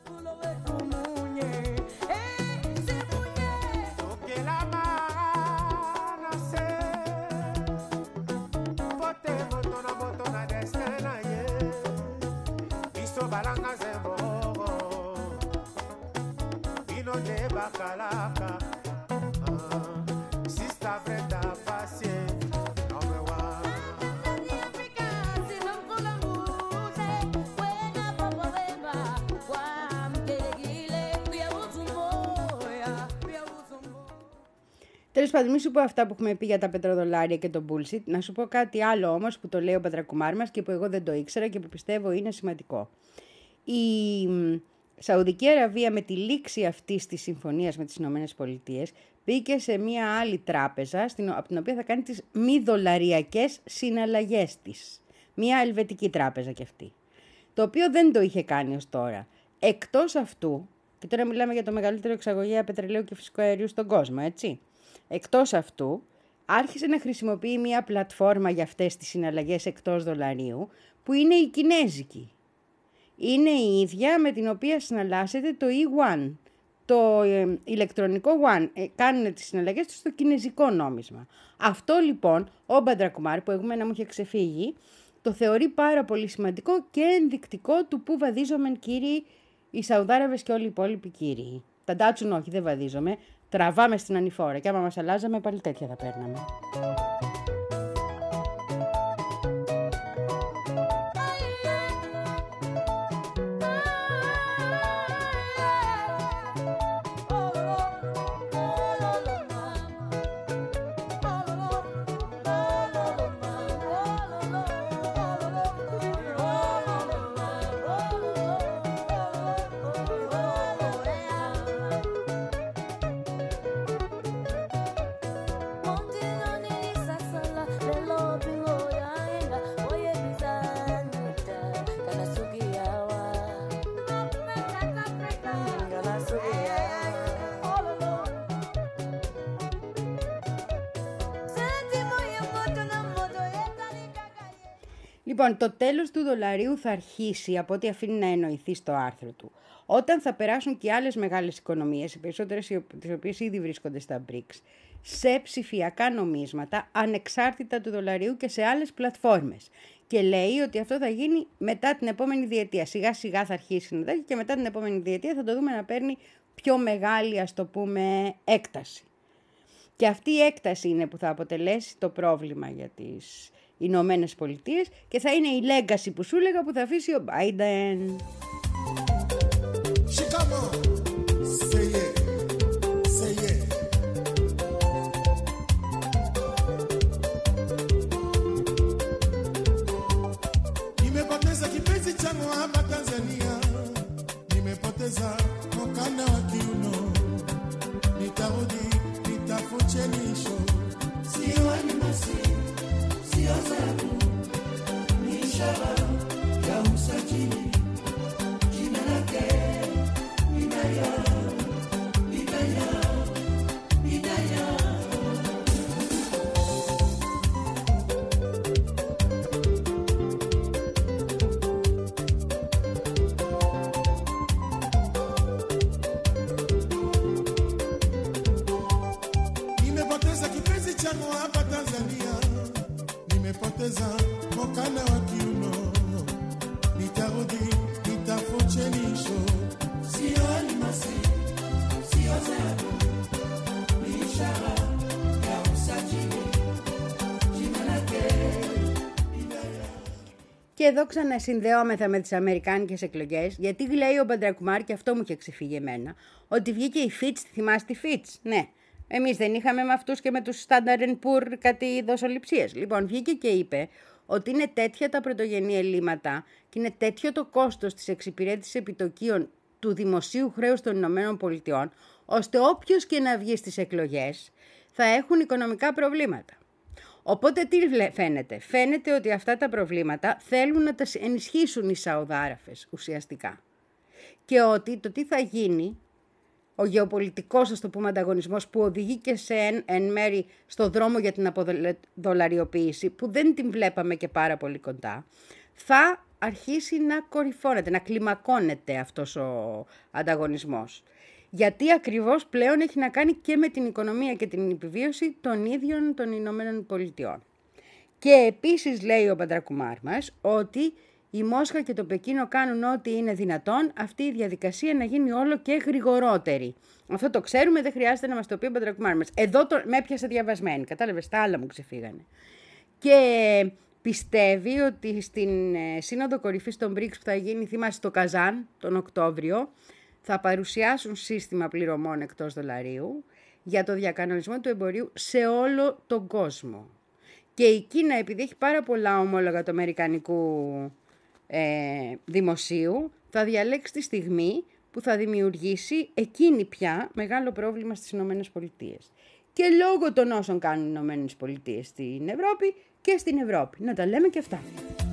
Τέλος πάντων, μη σου πω αυτά που έχουμε πει για τα πετροδολάρια και το bullshit. Να σου πω κάτι άλλο όμως που το λέει ο Πατρακουμάρ μας και που εγώ δεν το ήξερα και που πιστεύω είναι σημαντικό. Η Σαουδική Αραβία με τη λήξη αυτής της συμφωνίας με τις Ηνωμένες Πολιτείες μπήκε σε μια άλλη τράπεζα από την οποία θα κάνει τις μη δολαριακές συναλλαγές της. Μια ελβετική τράπεζα κι αυτή. Το οποίο δεν το είχε κάνει ως τώρα. Εκτός αυτού, και τώρα μιλάμε για το μεγαλύτερο εξαγωγέα πετρελαίου και φυσικού αερίου στον κόσμο, έτσι. Εκτός αυτού, άρχισε να χρησιμοποιεί μια πλατφόρμα για αυτές τις συναλλαγές εκτός δολαρίου, που είναι η κινέζικη. Είναι η ίδια με την οποία συναλλάσσεται το e-yuan, το ε, ηλεκτρονικό yuan. Ε, κάνουν τις συναλλαγές τους στο κινέζικο νόμισμα. Αυτό λοιπόν, ο Μπαντρακουμάρ, που εγωμένα μου είχε ξεφύγει, το θεωρεί πάρα πολύ σημαντικό και ενδεικτικό του που βαδίζομεν κύριοι οι Σαουδάραβες και όλοι οι υπόλοιποι κύριοι. Τα ντάτσουν όχι, δεν βαδίζομαι. Τραβάμε στην ανηφόρα και άμα μας αλλάζαμε πάλι τέτοια θα παίρναμε. Λοιπόν, το τέλος του δολαρίου θα αρχίσει, από ό,τι αφήνει να εννοηθεί στο άρθρο του, όταν θα περάσουν και άλλες μεγάλες οικονομίες, οι περισσότερες τις οποίες ήδη βρίσκονται στα μπρικς, σε ψηφιακά νομίσματα, ανεξάρτητα του δολαρίου και σε άλλες πλατφόρμες. Και λέει ότι αυτό θα γίνει μετά την επόμενη διετία. Σιγά σιγά θα αρχίσει να δέχει και μετά την επόμενη διετία θα το δούμε να παίρνει πιο μεγάλη, ας το πούμε, έκταση. Και αυτή η έκταση είναι που θα αποτελέσει το πρόβλημα για τις Ηνωμένες Πολιτείες και θα είναι η legacy που σου έλεγα που θα αφήσει ο Biden. Nimepoteza kipenzi changu hapa Tanzania, nimepoteza mkanda wa kiuno, nitarudi nitafute nisho, sio animasi sio zangu, ni ishara ya usajili, jina lake Hidaya, Hidaya, Hidaya. Nimepoteza kipenzi changu hapa Tanzania, nimepoteza mkanda wa kiuno, nitarudi nitafute nisho, sio almasi sio dhahabu, ni ishara ya usajili, jina lake. Και εδώ ξανασυνδεόμεθα με τις αμερικάνικες εκλογές, γιατί λέει ο Μπαντρακουμάρ, και αυτό μου είχε ξεφύγει εμένα, ότι βγήκε η Fitch, θυμάστε τη Fitch, ναι. Εμείς δεν είχαμε με αυτούς και με τους Standard and Poor κάτι δοσοληψίες. Λοιπόν, βγήκε και είπε ότι είναι τέτοια τα πρωτογενή ελλείμματα και είναι τέτοιο το κόστος της εξυπηρέτησης επιτοκίων του δημοσίου χρέους των Ηνωμένων Πολιτειών, ώστε όποιος και να βγει στις εκλογές θα έχουν οικονομικά προβλήματα. Οπότε τι φαίνεται? Φαίνεται ότι αυτά τα προβλήματα θέλουν να τα ενισχύσουν οι Σαουδάραβες ουσιαστικά. Και ότι το τι θα γίνει ο γεωπολιτικός, ας το πούμε, ανταγωνισμός που οδηγεί και σε εν, εν μέρη στο δρόμο για την αποδολαριοποίηση, που δεν την βλέπαμε και πάρα πολύ κοντά, θα αρχίσει να κορυφώνεται, να κλιμακώνεται αυτός ο ανταγωνισμός. Γιατί ακριβώς πλέον έχει να κάνει και με την οικονομία και την επιβίωση των ίδιων των Ηνωμένων Πολιτειών. Και επίσης λέει ο Μπαντρακουμάρ μας ότι η Μόσχα και το Πεκίνο κάνουν ό,τι είναι δυνατόν αυτή η διαδικασία να γίνει όλο και γρηγορότερη. Αυτό το ξέρουμε, δεν χρειάζεται να μας το πει ο Μπαντρακουμάρ μας. Εδώ το, με έπιασε διαβασμένη, κατάλαβες, τα άλλα μου ξεφύγανε. Και πιστεύει ότι στην Σύνοδο Κορυφής των μπρικς που θα γίνει, θυμάσαι, στο Καζάν τον Οκτώβριο, θα παρουσιάσουν σύστημα πληρωμών εκτός δολαρίου για το διακανονισμό του εμπορίου σε όλο τον κόσμο. Και η Κίνα, επειδή έχει πάρα πολλά ομόλογα του αμερικανικού ε, δημοσίου, θα διαλέξει τη στιγμή που θα δημιουργήσει εκείνη πια μεγάλο πρόβλημα στις Ηνωμένες Πολιτείες. Και λόγω των όσων κάνουν οι Ηνωμένες Πολιτείες στην Ευρώπη και στην Ευρώπη. Να τα λέμε και αυτά.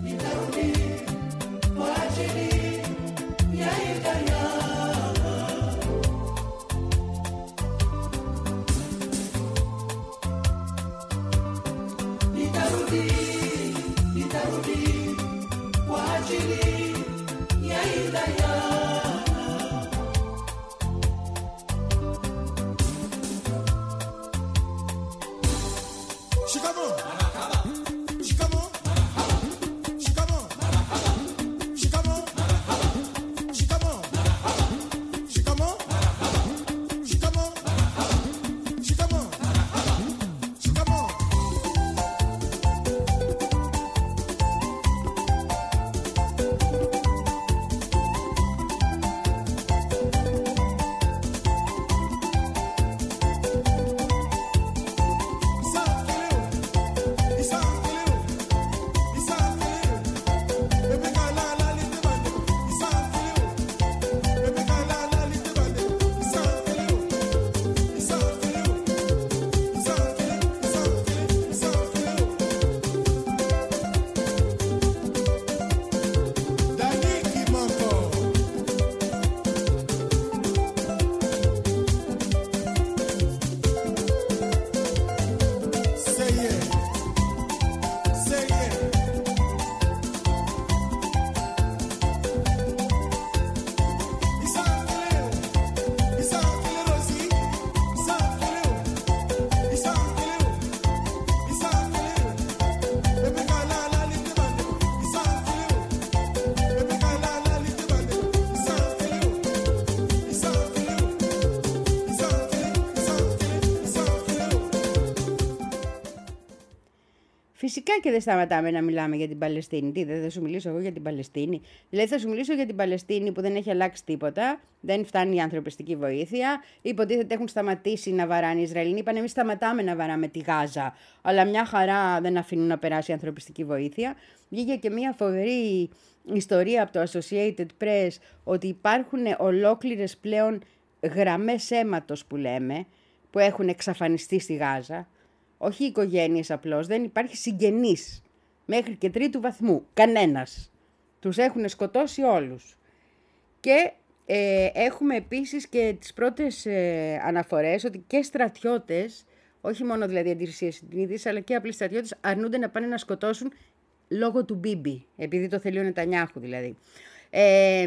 Φυσικά και δεν σταματάμε να μιλάμε για την Παλαιστίνη. Τι, δεν θα σου μιλήσω εγώ για την Παλαιστίνη. Δηλαδή θα σου μιλήσω για την Παλαιστίνη που δεν έχει αλλάξει τίποτα, δεν φτάνει η ανθρωπιστική βοήθεια. Υποτίθεται έχουν σταματήσει να βαράνε οι Ισραηλοί. Είπαν εμείς σταματάμε να βαράμε τη Γάζα, αλλά μια χαρά δεν αφήνουν να περάσει η ανθρωπιστική βοήθεια. Βγήκε και μια φοβερή ιστορία από το Associated Press ότι υπάρχουν ολόκληρες πλέον γραμμές αίματος που λέμε, που έχουν εξαφανιστεί στη Γάζα. Όχι οικογένειες απλώς, δεν υπάρχει συγγενής μέχρι και τρίτου βαθμού, κανένας. Τους έχουν σκοτώσει όλους. Και ε, έχουμε επίσης και τις πρώτες ε, αναφορές ότι και στρατιώτες, όχι μόνο δηλαδή αντιρρησίες συνείδησης, αλλά και απλοί στρατιώτες αρνούνται να πάνε να σκοτώσουν λόγω του Μπίμπι, επειδή το θέλει ο Νετανιάχου δηλαδή. Ε,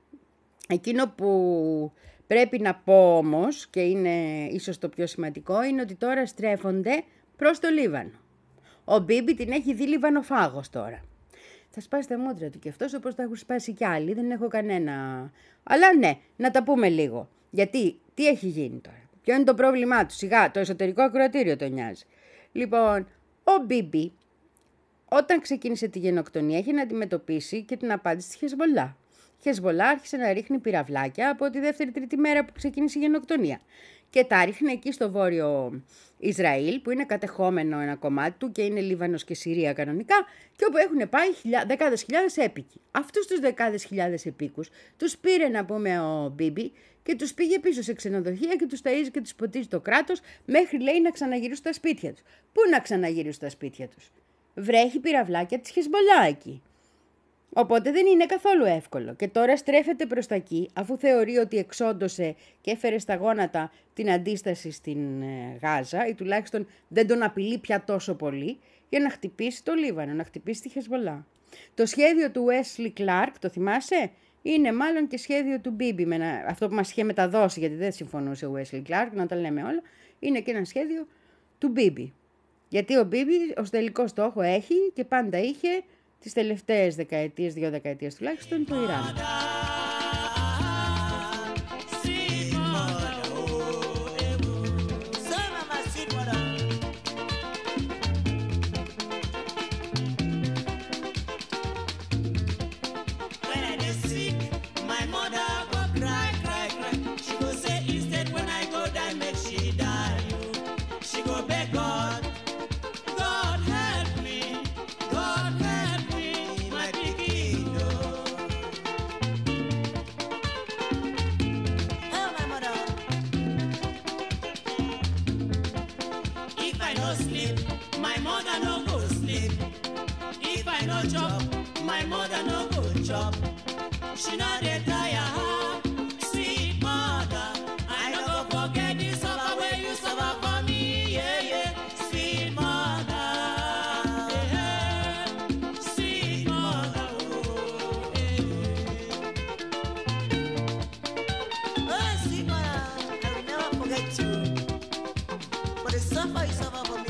εκείνο που πρέπει να πω όμως, και είναι ίσως το πιο σημαντικό, είναι ότι τώρα στρέφονται προς το Λίβανο. Ο Μπίμπι την έχει δει Λιβανοφάγος τώρα. Θα σπάσει τα μούτρα του και αυτός, όπως τα έχουν σπάσει κι άλλοι, δεν έχω κανένα... Αλλά ναι, να τα πούμε λίγο. Γιατί, τι έχει γίνει τώρα, ποιο είναι το πρόβλημά του, σιγά, το εσωτερικό ακροατήριο το νοιάζει. Λοιπόν, ο Μπίμπι, όταν ξεκίνησε τη γενοκτονία, είχε να αντιμετωπίσει και την απάντηση της Χεσμολά. Η Χεσμολά άρχισε να ρίχνει πυραυλάκια από τη δεύτερη-τρίτη μέρα που ξεκίνησε η γενοκτονία. Και τα ρίχνει εκεί στο βόρειο Ισραήλ, που είναι κατεχόμενο ένα κομμάτι του και είναι Λίβανος και Συρία κανονικά, και όπου έχουν πάει χιλιά, δεκάδες χιλιάδες έπικοι. Αυτούς τους δεκάδες χιλιάδες επίκους τους πήρε, να πούμε, ο Μπίμπι και τους πήγε πίσω σε ξενοδοχεία και τους ταΐζει και τους ποτίζει το κράτος, μέχρι, λέει, να ξαναγυρίσουν στα σπίτια τους. Πού να ξαναγυρίσουν στα σπίτια τους? Βρέχει πυραυλάκια της Χεσμολά εκεί. Οπότε δεν είναι καθόλου εύκολο. Και τώρα στρέφεται προς τα εκεί, αφού θεωρεί ότι εξόντωσε και έφερε στα γόνατα την αντίσταση στην ε, Γάζα, ή τουλάχιστον δεν τον απειλεί πια τόσο πολύ, για να χτυπήσει το Λίβανο, να χτυπήσει τη Χεσβολά. Το σχέδιο του Wesley Clark, το θυμάσαι, είναι μάλλον και σχέδιο του Μπίμπι, με ένα, αυτό που μας είχε μεταδώσει, γιατί δεν συμφωνούσε ο Wesley Clark, να τα λέμε όλα, είναι και ένα σχέδιο του Μπίμπι. Γιατί ο Μπίμπι ως τελικό στόχο έχει και πάντα είχε τις τελευταίες δεκαετίες, δύο δεκαετίες τουλάχιστον, το Ιράν. My mother no go chop. She no dey tire her, sweet mother. I no go forget the suffer wey you suffer for me, yeah yeah. Sweet mother, yeah, yeah. Sweet mother, oh yeah. Oh, sweet mother, I will never forget you. For the suffer you suffer for me.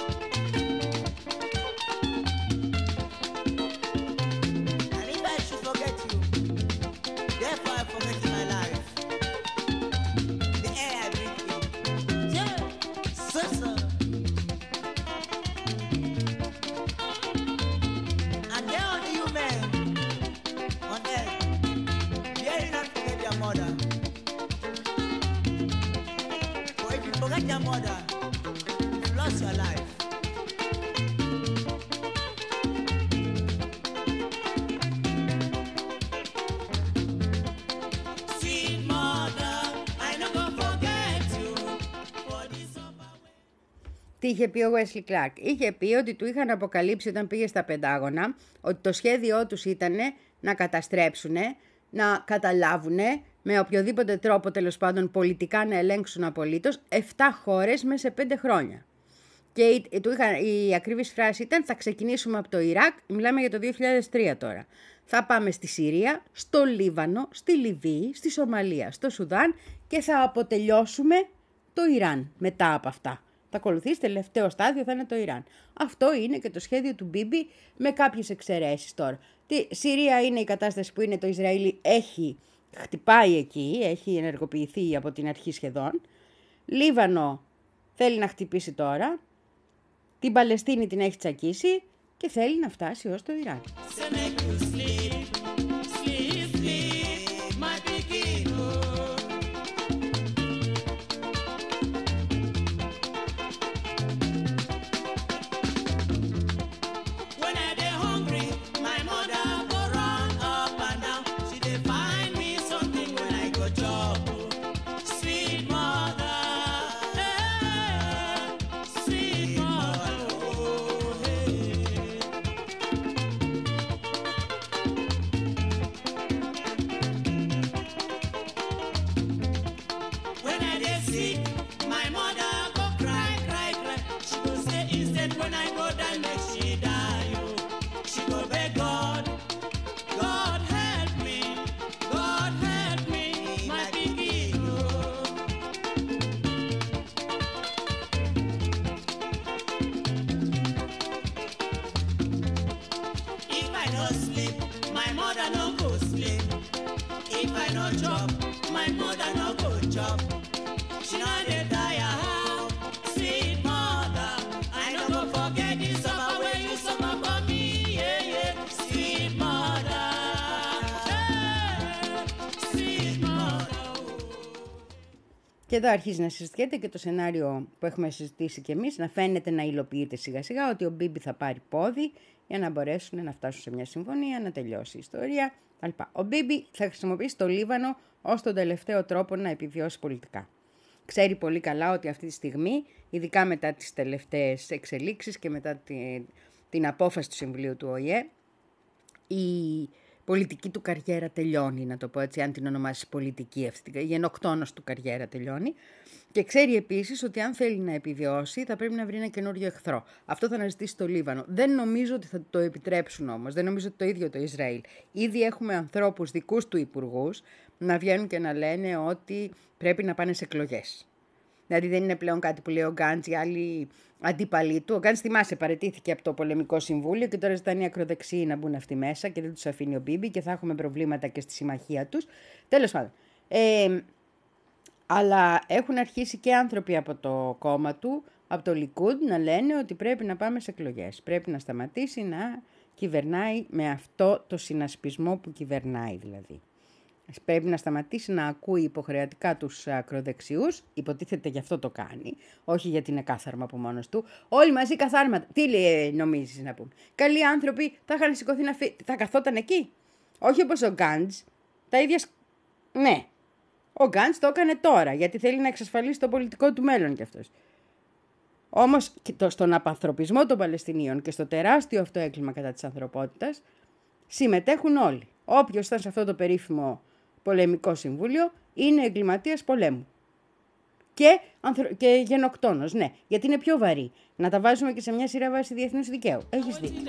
Τι είχε πει ο Wesley Clark? Είχε πει ότι του είχαν αποκαλύψει όταν πήγε στα Πεντάγωνα ότι το σχέδιό τους ήταν να καταστρέψουν, να καταλάβουν με οποιοδήποτε τρόπο, τέλος πάντων πολιτικά, να ελέγξουν απολύτως επτά χώρες μέσα σε πέντε χρόνια. Και η, του είχα, η ακριβής φράση ήταν: θα ξεκινήσουμε από το Ιράκ, μιλάμε για το δύο χιλιάδες τρία τώρα. Θα πάμε στη Συρία, στο Λίβανο, στη Λιβύη, στη Σομαλία, στο Σουδάν και θα αποτελειώσουμε το Ιράν μετά από αυτά. Θα ακολουθήσει, τελευταίο στάδιο θα είναι το Ιράν. Αυτό είναι και το σχέδιο του Μπίμπι με κάποιες εξαιρέσεις τώρα. Τη Συρία είναι η κατάσταση που είναι, το Ισραήλ έχει, χτυπάει εκεί, έχει ενεργοποιηθεί από την αρχή σχεδόν. Λίβανο θέλει να χτυπήσει τώρα. Την Παλαιστίνη την έχει τσακίσει και θέλει να φτάσει ως το Ιράν. Και εδώ αρχίζει να συζητιέται και το σενάριο που έχουμε συζητήσει κι εμείς, να φαίνεται να υλοποιείται σιγά σιγά, ότι ο Μπίμπι θα πάρει πόδι για να μπορέσουν να φτάσουν σε μια συμφωνία, να τελειώσει η ιστορία. Ο Μπίμπι θα χρησιμοποιήσει το Λίβανο ως τον τελευταίο τρόπο να επιβιώσει πολιτικά. Ξέρει πολύ καλά ότι αυτή τη στιγμή, ειδικά μετά τις τελευταίες εξελίξεις και μετά την, την απόφαση του Συμβουλίου του Ο Η Ε, η πολιτική του καριέρα τελειώνει, να το πω έτσι, αν την ονομάσεις πολιτική αυτή, η γενοκτόνος του καριέρα τελειώνει. Και ξέρει επίσης ότι αν θέλει να επιβιώσει θα πρέπει να βρει ένα καινούριο εχθρό. Αυτό θα αναζητήσει το Λίβανο. Δεν νομίζω ότι θα το επιτρέψουν όμως. Δεν νομίζω ότι το ίδιο το Ισραήλ. Ήδη έχουμε ανθρώπους δικούς του υπουργούς να βγαίνουν και να λένε ότι πρέπει να πάνε σε εκλογές. Δηλαδή δεν είναι πλέον κάτι που λέει ο Γκάντς, οι άλλοι αντίπαλοι του. Ο Γκάντς, θυμάσαι, παραιτήθηκε από το πολεμικό συμβούλιο και τώρα ζητάνε οι ακροδεξιοί να μπουν αυτοί μέσα και δεν τους αφήνει ο Μπίμπι και θα έχουμε προβλήματα και στη συμμαχία τους. Τέλος πάντων. Ε, αλλά έχουν αρχίσει και άνθρωποι από το κόμμα του, από το Λικούντ, να λένε ότι πρέπει να πάμε σε εκλογές. Πρέπει να σταματήσει να κυβερνάει με αυτό το συνασπισμό που κυβερνάει δηλαδή. Πρέπει να σταματήσει να ακούει υποχρεωτικά τους ακροδεξιούς, υποτίθεται γι' αυτό το κάνει, όχι γιατί είναι κάθαρμα από μόνος του. Όλοι μαζί καθάρματα. Τι λέει, νομίζεις να πούμε? Καλοί άνθρωποι θα είχαν σηκωθεί να φύγουν. Θα καθόταν εκεί. Όχι όπως ο Γκάντς. Τα ίδια. Ναι. Ο Γκάντς το έκανε τώρα, γιατί θέλει να εξασφαλίσει το πολιτικό του μέλλον κι αυτός. Όμως στον απανθρωπισμό των Παλαιστινίων και στο τεράστιο αυτό έγκλημα κατά της ανθρωπότητας συμμετέχουν όλοι. Όποιος ήταν σε αυτό το περίφημο πολεμικό συμβούλιο είναι εγκληματίας πολέμου. Και, ανθρω... και γενοκτόνος, ναι. Γιατί είναι πιο βαρύ. Να τα βάζουμε και σε μια σειρά βάση διεθνούς δικαίου. Έχεις δίκιο.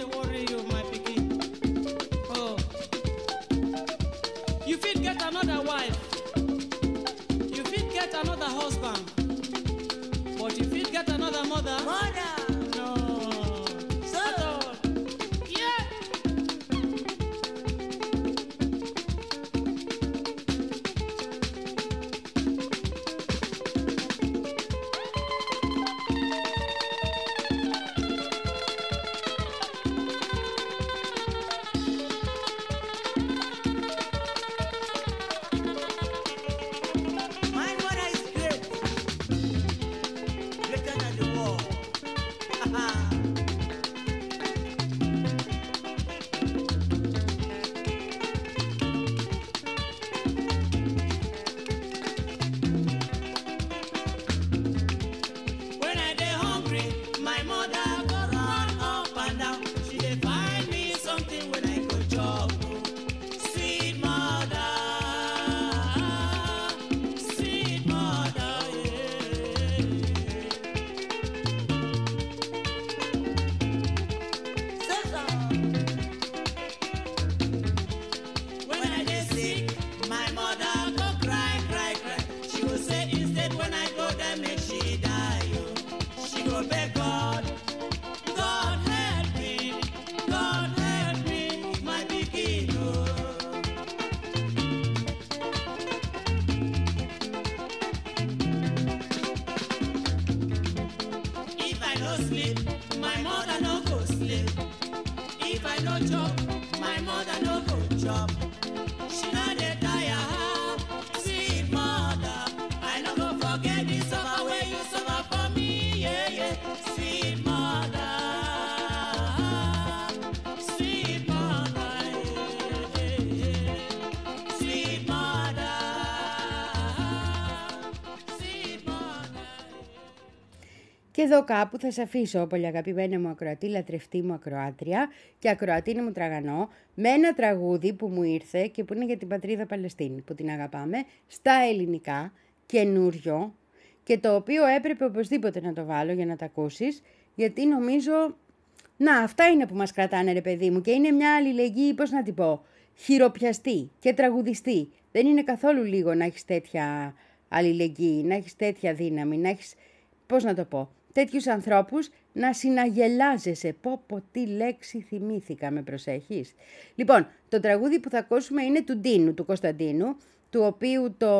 Και εδώ κάπου θα σε αφήσω, πολύ αγαπημένη μου ακροατή, λατρευτή μου ακροάτρια και ακροατίνη μου τραγανό, με ένα τραγούδι που μου ήρθε και που είναι για την πατρίδα Παλαιστίνη, που την αγαπάμε, στα ελληνικά, καινούριο, και το οποίο έπρεπε οπωσδήποτε να το βάλω για να το ακούσεις, γιατί νομίζω, να, αυτά είναι που μας κρατάνε ρε παιδί μου, και είναι μια αλληλεγγύη, πώς να την πω, χειροπιαστή και τραγουδιστή. Δεν είναι καθόλου λίγο να έχεις τέτοια αλληλεγγύη, να έχεις τέτοια δύναμη, να έχεις, πώς να το πω, τέτοιους ανθρώπους να συναγελάζεσαι. Πω πω τι λέξη θυμήθηκα, με προσέχεις. Λοιπόν, το τραγούδι που θα ακούσουμε είναι του Ντίνου, του Κωνσταντίνου, του οποίου το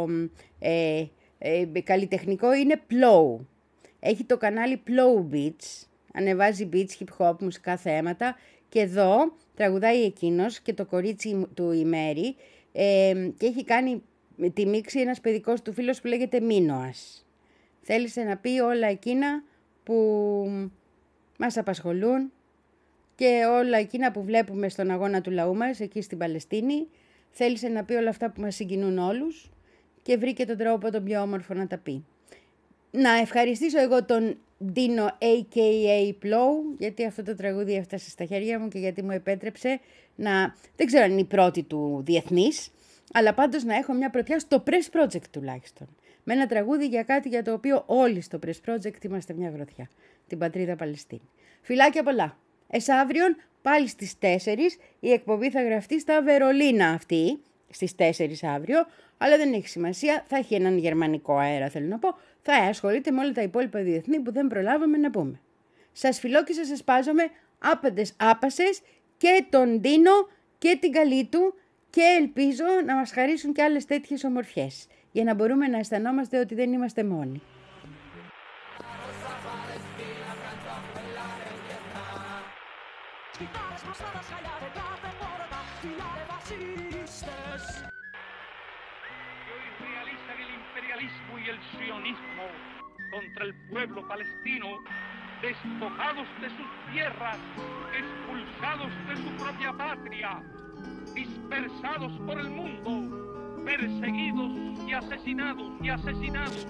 ε, ε, καλλιτεχνικό είναι Plow. Έχει το κανάλι Plow Beats, ανεβάζει beats, hip hop, μουσικά θέματα, και εδώ τραγουδάει εκείνος και το κορίτσι του η Μέρη, ε, και έχει κάνει τη μίξη ένας παιδικός του φίλος που λέγεται Μίνωας. Θέλησε να πει όλα εκείνα που μας απασχολούν και όλα εκείνα που βλέπουμε στον αγώνα του λαού μας εκεί στην Παλαιστίνη. Θέλησε να πει όλα αυτά που μας συγκινούν όλους και βρήκε τον τρόπο τον πιο όμορφο να τα πει. Να ευχαριστήσω εγώ τον Ντίνο έι κέι έι Plou, γιατί αυτό το τραγούδι έφτασε στα χέρια μου και γιατί μου επέτρεψε να, δεν ξέρω αν είναι η πρώτη του διεθνής, αλλά πάντως να έχω μια πρωτιά στο Press Project τουλάχιστον. Με ένα τραγούδι για κάτι για το οποίο όλοι στο Press Project είμαστε μια γροθιά. Την πατρίδα Παλαιστίνη. Φιλάκια πολλά. Εσαύριον πάλι στις τέσσερις η εκπομπή θα γραφτεί στα Βερολίνα αυτή, στις τέσσερις αύριο, αλλά δεν έχει σημασία, θα έχει έναν γερμανικό αέρα θέλω να πω, θα ασχολείται με όλα τα υπόλοιπα διεθνή που δεν προλάβαμε να πούμε. Σας φιλώ και σας εσπάζομαι άπαντες άπασες και τον Ντίνο και την καλή του και ελπίζω να μας χαρίσουν και άλλες τέτοιες ομορφιές, για να μπορούμε να αισθανόμαστε ότι δεν είμαστε μόνοι. Y el sionismo contra el pueblo palestino, despojados de sus tierras, expulsados de su propia patria, dispersados por el mundo, perseguidos y asesinados y asesinados.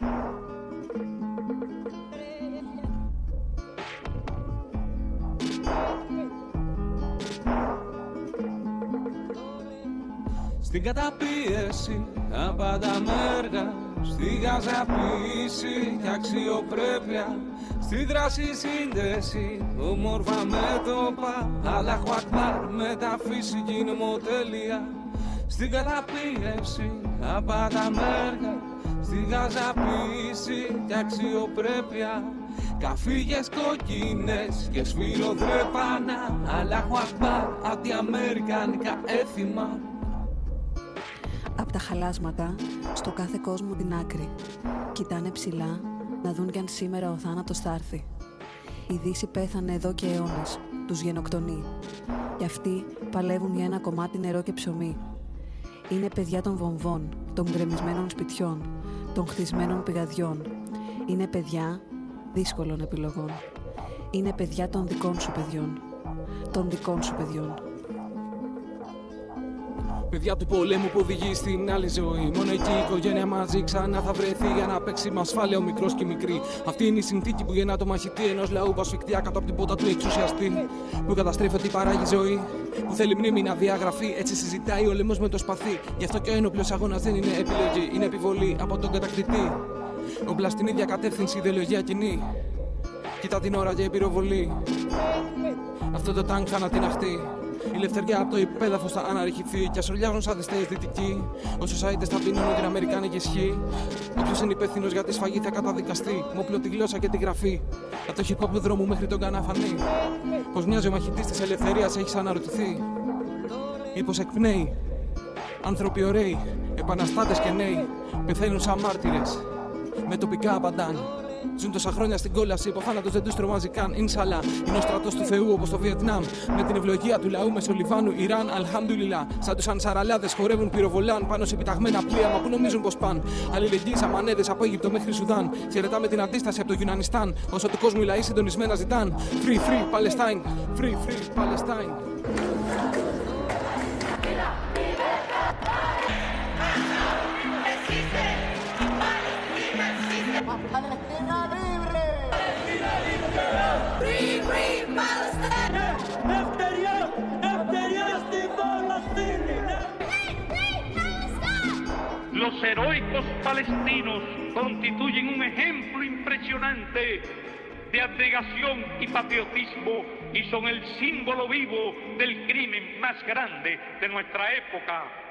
Στην καταπίεση απανταμέργα, στη γαζαπίση και αξιοπρέπεια, στη δράση σύνδεση, όμορφα μέτωπα, Αλλάχου Ακμπάρ με τα φυσική νομοτέλεια. Στην καταπίεση απανταμέργα, στη γαζαπίση και αξιοπρέπεια, καφίγες κοκκίνες και σφυροδρέπανα, Αλλάχου Ακμπάρ απ' τη αμερικανικά έθιμα. Απ' τα χαλάσματα, στο κάθε κόσμο την άκρη. Κοιτάνε ψηλά, να δουν κι αν σήμερα ο θάνατος θα έρθει. Η Δύση πέθανε εδώ και αιώνες, τους γενοκτονεί. Κι αυτοί παλεύουν για ένα κομμάτι νερό και ψωμί. Είναι παιδιά των βομβών, των γκρεμισμένων σπιτιών, των χτισμένων πηγαδιών. Είναι παιδιά δύσκολων επιλογών. Είναι παιδιά των δικών σου παιδιών. Των δικών σου παιδιών. Παιδιά του πολέμου που οδηγεί στην άλλη ζωή. Μόνο εκεί η οικογένεια μαζί ξανά θα βρεθεί για να παίξει με ασφάλεια ο μικρός και η μικρή. Αυτή είναι η συνθήκη που γεννά το μαχητή ενός λαού που ασφικτιά κάτω από την πότα του εξουσιαστή. Που καταστρέφει ότι παράγει ζωή. Που θέλει μνήμη να διαγραφεί. Έτσι συζητάει ο λαιμός με το σπαθί. Γι' αυτό και ο ένοπλος αγώνας δεν είναι επιλογή. Είναι επιβολή από τον κατακτητή. Όπλα στην ίδια κατεύθυνση, ιδεολογία κοινή. Κοίτα την ώρα για η πυροβολή. Αυτό το τάγκ θα ανατιναχτεί. Η ελευθεριά από το υπέδαφος θα αναρριχηθεί. Κι ας ορλιάζουν σαν διστές δυτικοί. Όσους αίτες θα πίνουν την αμερικάνικη ισχύ. Όποιος είναι υπεύθυνος για τη σφαγή θα καταδικαστεί. Με όπλο τη γλώσσα και τη γραφή. Από το hip hop του δρόμου μέχρι τον καναφανή. Πως μοιάζει ο μαχητής της ελευθερίας, έχεις αναρωτηθεί? Ή πως εκπνέει? Άνθρωποι ωραίοι, επαναστάτες και νέοι, πεθαίνουν σαν μάρτυρες. Με τοπικά απαντάν. Ζουν τόσα χρόνια στην κόλαση, που θάνατος δεν τους τρομάζει καν. Ινσαλά, είναι ο στρατός του Θεού όπως το Βιετνάμ. Με την ευλογία του λαού Μεσολιβάνου, Ιράν, Αλχαμντουλιλά. Σαν τους Ανσαραλάδες χορεύουν, πυροβολάν πάνω σε επιταγμένα πλοία, μα που νομίζουν πως παν. Αλληλεγγύη σαν μανέδες από Αίγυπτο μέχρι Σουδάν. Χαιρετάμε την αντίσταση από το Γιουνανιστάν. Όσο του κόσμου οι λαοί συντονισμένα ζητάν. Free, free, Palestine. Free, free, Palestine. Palestina libre! Palestina libre! Free, free Palestine! Ευτεριά, ευτεριά στη Παλαιστίνη! Los heroicos palestinos constituyen un ejemplo impresionante de abnegación y patriotismo y son el símbolo vivo del crimen más grande de nuestra época.